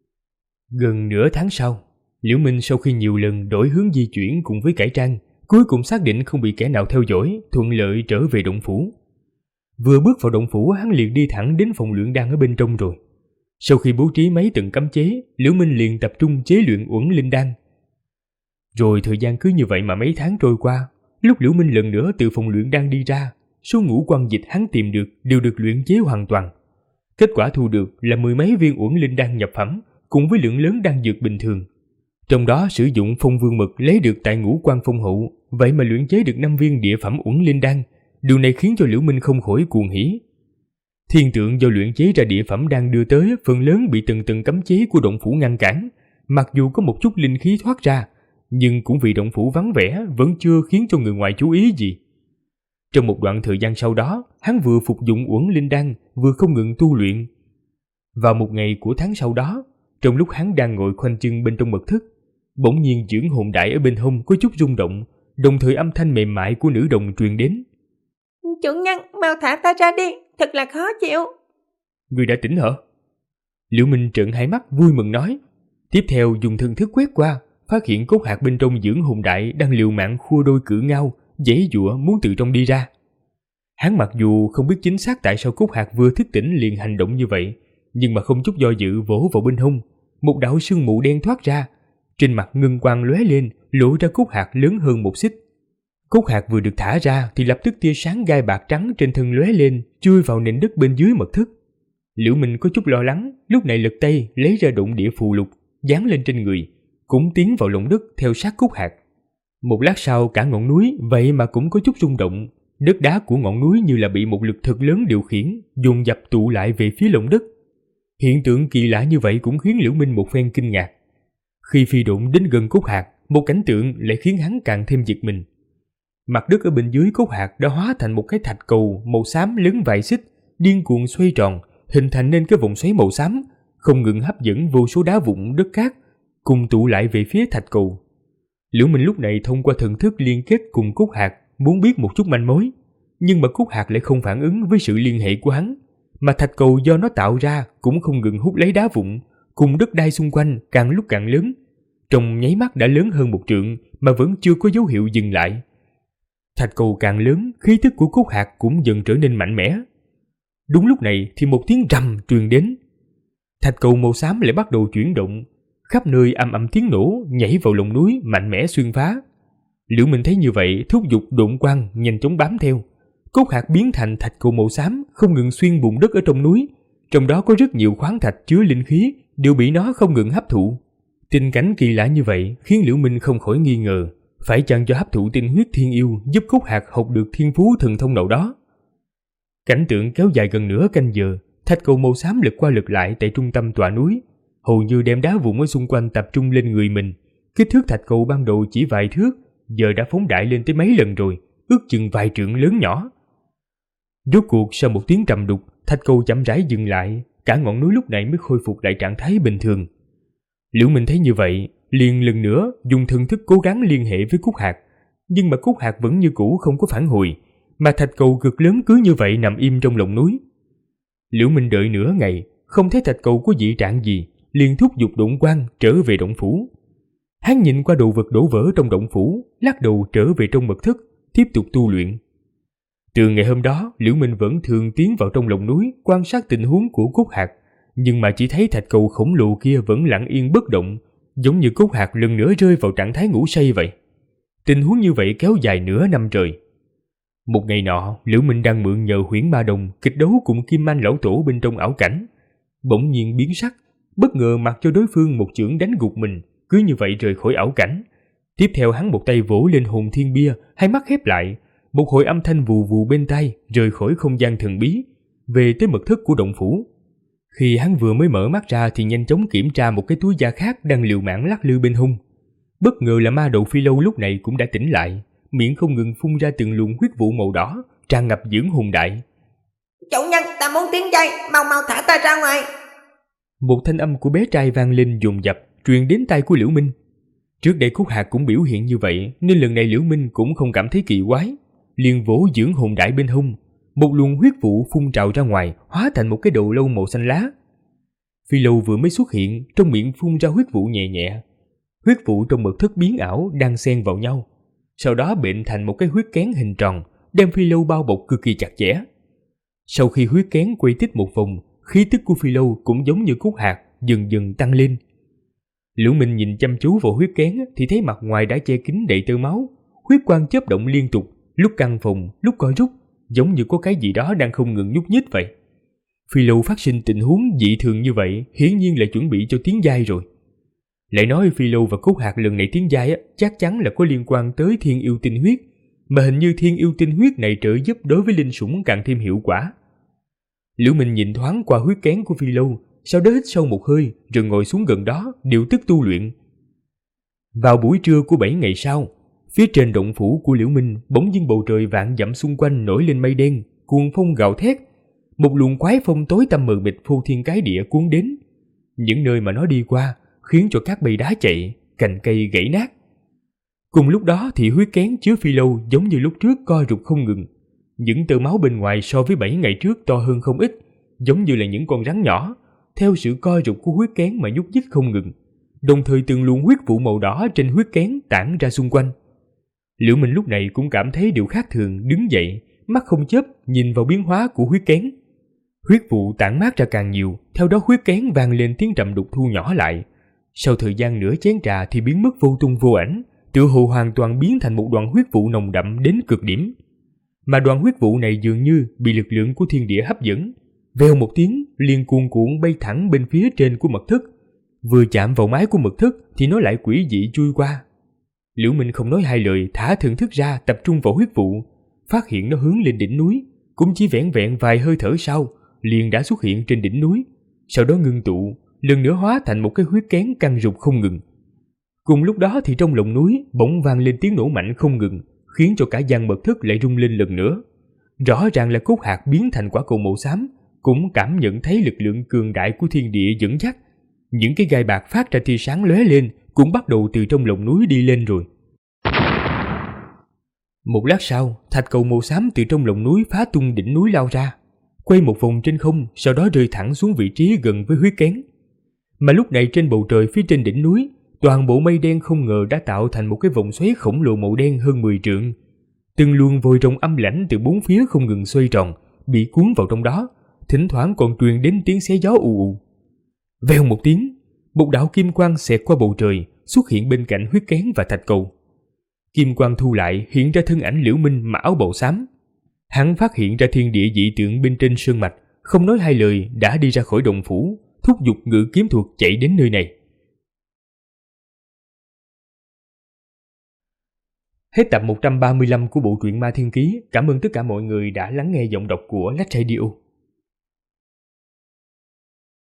Gần nửa tháng sau, Liễu Minh sau khi nhiều lần đổi hướng di chuyển cùng với cải trang, cuối cùng xác định không bị kẻ nào theo dõi, thuận lợi trở về động phủ. Vừa bước vào động phủ, hắn liền đi thẳng đến phòng luyện đan ở bên trong rồi. Sau khi bố trí mấy tầng cấm chế, Liễu Minh liền tập trung chế luyện uẩn linh đan. Rồi thời gian cứ như vậy mà mấy tháng trôi qua, lúc Liễu Minh lần nữa từ phòng luyện đan đi ra, số ngũ quan dịch hắn tìm được đều được luyện chế hoàn toàn. Kết quả thu được là 10 mấy viên uẩn linh đan nhập phẩm, cùng với lượng lớn đan dược bình thường. Trong đó sử dụng phong vương mực lấy được tại ngũ quan phong hậu, vậy mà luyện chế được 5 viên địa phẩm uẩn linh đan. Điều này khiến cho Liễu Minh không khỏi cuồng hỉ. Thiên tượng do luyện chế ra địa phẩm đang đưa tới, phần lớn bị từng cấm chế của động phủ ngăn cản. Mặc dù có một chút linh khí thoát ra, nhưng cũng vì động phủ vắng vẻ vẫn chưa khiến cho người ngoài chú ý gì. Trong một đoạn thời gian sau đó, hắn vừa phục dụng uẩn linh đan, vừa không ngừng tu luyện. Vào một ngày của tháng sau đó, trong lúc hắn đang ngồi khoanh chân bên trong mật thất, bỗng nhiên dưỡng hồn đại ở bên hông có chút rung động, đồng thời âm thanh mềm mại của nữ đồng truyền đến. Chủ nhân, mau thả ta ra đi, thật là khó chịu. Người đã tỉnh hả? Liễu Minh trợn hai mắt vui mừng nói. Tiếp theo dùng thần thức quét qua, phát hiện cốt hạt bên trong dưỡng hồn đại đang liều mạng khua đôi cự ngao, giãy giụa muốn từ trong đi ra. Hắn mặc dù không biết chính xác tại sao cốt hạt vừa thức tỉnh liền hành động như vậy, nhưng mà không chút do dự vỗ vào bên hông, một đạo sương mù đen thoát ra, trên mặt ngân quang lóe lên, lộ ra cốt hạt lớn hơn một xích. Cốt hạt vừa được thả ra thì lập tức tia sáng gai bạc trắng trên thân lóe lên, chui vào nền đất bên dưới mật thất. Liễu Minh có chút lo lắng, lúc này lật tay lấy ra động địa phù lục, dán lên trên người, cũng tiến vào lòng đất theo sát cốt hạt. Một lát sau cả ngọn núi vậy mà cũng có chút rung động, đất đá của ngọn núi như là bị một lực thật lớn điều khiển, dồn dập tụ lại về phía lòng đất. Hiện tượng kỳ lạ như vậy cũng khiến Liễu Minh một phen kinh ngạc. Khi phi độn đến gần cốt hạt, một cảnh tượng lại khiến hắn càng thêm giật mình. Mặt đất ở bên dưới cốt hạt đã hóa thành một cái thạch cầu màu xám lớn vài xích, điên cuồng xoay tròn, hình thành nên cái vòng xoáy màu xám, không ngừng hấp dẫn vô số đá vụn đất cát, cùng tụ lại về phía thạch cầu. Liễu Minh lúc này thông qua thần thức liên kết cùng cốt hạt, muốn biết một chút manh mối, nhưng mà cốt hạt lại không phản ứng với sự liên hệ của hắn, mà thạch cầu do nó tạo ra cũng không ngừng hút lấy đá vụn, cùng đất đai xung quanh càng lúc càng lớn, trong nháy mắt đã lớn hơn 1 trượng mà vẫn chưa có dấu hiệu dừng lại. Thạch cầu càng lớn, khí tức của cốt hạt cũng dần trở nên mạnh mẽ. Đúng lúc này thì một tiếng rầm truyền đến. Thạch cầu màu xám lại bắt đầu chuyển động, khắp nơi ầm ầm tiếng nổ, nhảy vào lòng núi mạnh mẽ xuyên phá. Liễu Minh thấy như vậy, thúc giục độn quang nhanh chóng bám theo. Cốt hạt biến thành thạch cầu màu xám, không ngừng xuyên bùn đất ở trong núi, trong đó có rất nhiều khoáng thạch chứa linh khí đều bị nó không ngừng hấp thụ. Tình cảnh kỳ lạ như vậy khiến Liễu Minh không khỏi nghi ngờ, phải chăng do hấp thụ tinh huyết thiên yêu giúp cốt hạt học được thiên phú thần thông nào đó. Cảnh tượng kéo dài gần nửa canh giờ, thạch cầu màu xám lật qua lật lại tại trung tâm tòa núi, hầu như đem đá vụn ở xung quanh tập trung lên người mình. Kích thước thạch cầu ban đầu chỉ vài thước, giờ đã phóng đại lên tới mấy lần rồi, ước chừng vài trượng lớn nhỏ. Rốt cuộc sau một tiếng trầm đục, thạch cầu chậm rãi dừng lại, cả ngọn núi lúc này mới khôi phục lại trạng thái bình thường. Liễu Minh thấy như vậy, liền lần nữa dùng thần thức cố gắng liên hệ với cốt hạt, nhưng mà cốt hạt vẫn như cũ không có phản hồi, mà thạch cầu cực lớn cứ như vậy nằm im trong lòng núi. Liễu Minh đợi nửa ngày, không thấy thạch cầu có dị trạng gì, liền thúc giục độn quang trở về động phủ. Hắn nhìn qua đồ vật đổ vỡ trong động phủ, lắc đầu trở về trong mật thất, tiếp tục tu luyện. Từ ngày hôm đó, Liễu Minh vẫn thường tiến vào trong lòng núi quan sát tình huống của cốt hạt, nhưng mà chỉ thấy thạch cầu khổng lồ kia vẫn lặng yên bất động, giống như cốt hạt lần nữa rơi vào trạng thái ngủ say vậy. Tình huống như vậy kéo dài nửa năm trời. Một ngày nọ, Liễu Minh đang mượn nhờ huyễn ma đồng kịch đấu cùng Kim Anh lão tổ bên trong ảo cảnh, bỗng nhiên biến sắc, bất ngờ mặc cho đối phương một chưởng đánh gục mình, cứ như vậy rời khỏi ảo cảnh. Tiếp theo hắn một tay vỗ lên hồn thiên bia, hai mắt khép lại, một hồi âm thanh vù vù bên tai rời khỏi không gian thần bí, về tới mật thất của động phủ. Khi hắn vừa mới mở mắt ra thì nhanh chóng kiểm tra một cái túi da khác đang liều mạng lắc lư bên hông. Bất ngờ là ma đầu Phi Lâu lúc này cũng đã tỉnh lại, miệng không ngừng phun ra từng luồng huyết vụ màu đỏ, tràn ngập dưỡng hồn đại. Chủ nhân, ta muốn tiến giai, mau mau thả ta ra ngoài. Một thanh âm của bé trai vang lên dồn dập, truyền đến tai của Liễu Minh. Trước đây Cốt Hạc cũng biểu hiện như vậy, nên lần này Liễu Minh cũng không cảm thấy kỳ quái, liền vỗ dưỡng hồn đại bên hông, một luồng huyết vụ phun trào ra ngoài, hóa thành một cái đầu lâu màu xanh lá. Phi Lâu vừa mới xuất hiện, trong miệng phun ra huyết vụ nhẹ nhẹ. Huyết vụ trong mật thất biến ảo đang xen vào nhau, sau đó bệnh thành một cái huyết kén hình tròn, đem Phi Lâu bao bọc cực kỳ chặt chẽ. Sau khi huyết kén quay tích một vòng, khí tức của Phi Lâu cũng giống như Cốt Hạc dần dần tăng lên. Liễu Minh nhìn chăm chú vào huyết kén thì thấy mặt ngoài đã che kín đầy tơ máu, huyết quang chớp động liên tục, lúc căng phồng, lúc co rút, giống như có cái gì đó đang không ngừng nhúc nhích vậy. Phi Lâu phát sinh tình huống dị thường như vậy, hiển nhiên là chuẩn bị cho tiến giai rồi. Lại nói Phi Lâu và Cốt Hạc lần này tiến giai chắc chắn là có liên quan tới Thiên Yêu Tinh Huyết, mà hình như Thiên Yêu Tinh Huyết này trợ giúp đối với linh sủng càng thêm hiệu quả. Liễu Minh nhìn thoáng qua huyết kén của Phi Lâu, sau đó hít sâu một hơi rồi ngồi xuống gần đó điều tức tu luyện. Vào buổi trưa của 7 ngày sau, phía trên động phủ của Liễu Minh bỗng dưng bầu trời vạn dặm xung quanh nổi lên mây đen, cuồng phong gào thét, một luồng quái phong tối tăm mờ mịt phô thiên cái địa cuốn đến. Những nơi mà nó đi qua khiến cho các bầy đá chạy, cành cây gãy nát. Cùng lúc đó thì huyết kén chứa Phi Lâu giống như lúc trước co rụt không ngừng. Những tơ máu bên ngoài so với 7 ngày trước to hơn không ít, giống như là những con rắn nhỏ, theo sự co rụt của huyết kén mà nhúc nhích không ngừng. Đồng thời từng luồng huyết vụ màu đỏ trên huyết kén tản ra xung quanh. Liễu Minh lúc này cũng cảm thấy điều khác thường, đứng dậy, mắt không chớp nhìn vào biến hóa của huyết kén. Huyết vụ tản mát ra càng nhiều, theo đó huyết kén vang lên tiếng trầm đục thu nhỏ lại. Sau thời gian nửa chén trà thì biến mất vô tung vô ảnh, tựa hồ hoàn toàn biến thành một đoàn huyết vụ nồng đậm đến cực điểm. Mà đoàn huyết vụ này dường như bị lực lượng của thiên địa hấp dẫn, vèo một tiếng liền cuồn cuộn bay thẳng bên phía trên của mật thất. Vừa chạm vào mái của mật thất thì nó lại quỷ dị chui qua. Liễu Minh không nói hai lời, thả thần thức ra tập trung vào huyết vụ, phát hiện nó hướng lên đỉnh núi, cũng chỉ vẻn vẹn vài hơi thở sau liền đã xuất hiện trên đỉnh núi, sau đó ngưng tụ, lần nữa hóa thành một cái huyết kén căng rụt không ngừng. Cùng lúc đó thì trong lòng núi bỗng vang lên tiếng nổ mạnh không ngừng, khiến cho cả gian mật thất lại rung lên lần nữa. Rõ ràng là Cốt Hạc biến thành quả cầu màu xám, cũng cảm nhận thấy lực lượng cường đại của thiên địa dẫn dắt. Những cái gai bạc phát ra tia sáng lóe lên, cũng bắt đầu từ trong lòng núi đi lên rồi. Một lát sau, thạch cầu màu xám từ trong lòng núi phá tung đỉnh núi lao ra, quay một vòng trên không, sau đó rơi thẳng xuống vị trí gần với huyết kén. Mà lúc này trên bầu trời phía trên đỉnh núi, toàn bộ mây đen không ngờ đã tạo thành một cái vòng xoáy khổng lồ màu đen hơn 10 trượng. Từng luồng vòi rồng âm lãnh từ bốn phía không ngừng xoay tròn, bị cuốn vào trong đó, thỉnh thoảng còn truyền đến tiếng xé gió ù ù. Vèo một tiếng, một đạo kim quang xẹt qua bầu trời, xuất hiện bên cạnh huyết kén và thạch cầu. Kim quang thu lại hiện ra thân ảnh Liễu Minh mặc áo bào xám. Hắn phát hiện ra thiên địa dị tượng bên trên sơn mạch, không nói hai lời đã đi ra khỏi động phủ, thúc giục ngự kiếm thuật chạy đến nơi này. Hết tập 135 của bộ truyện Ma Thiên Ký. Cảm ơn tất cả mọi người đã lắng nghe giọng đọc của Lách Radio.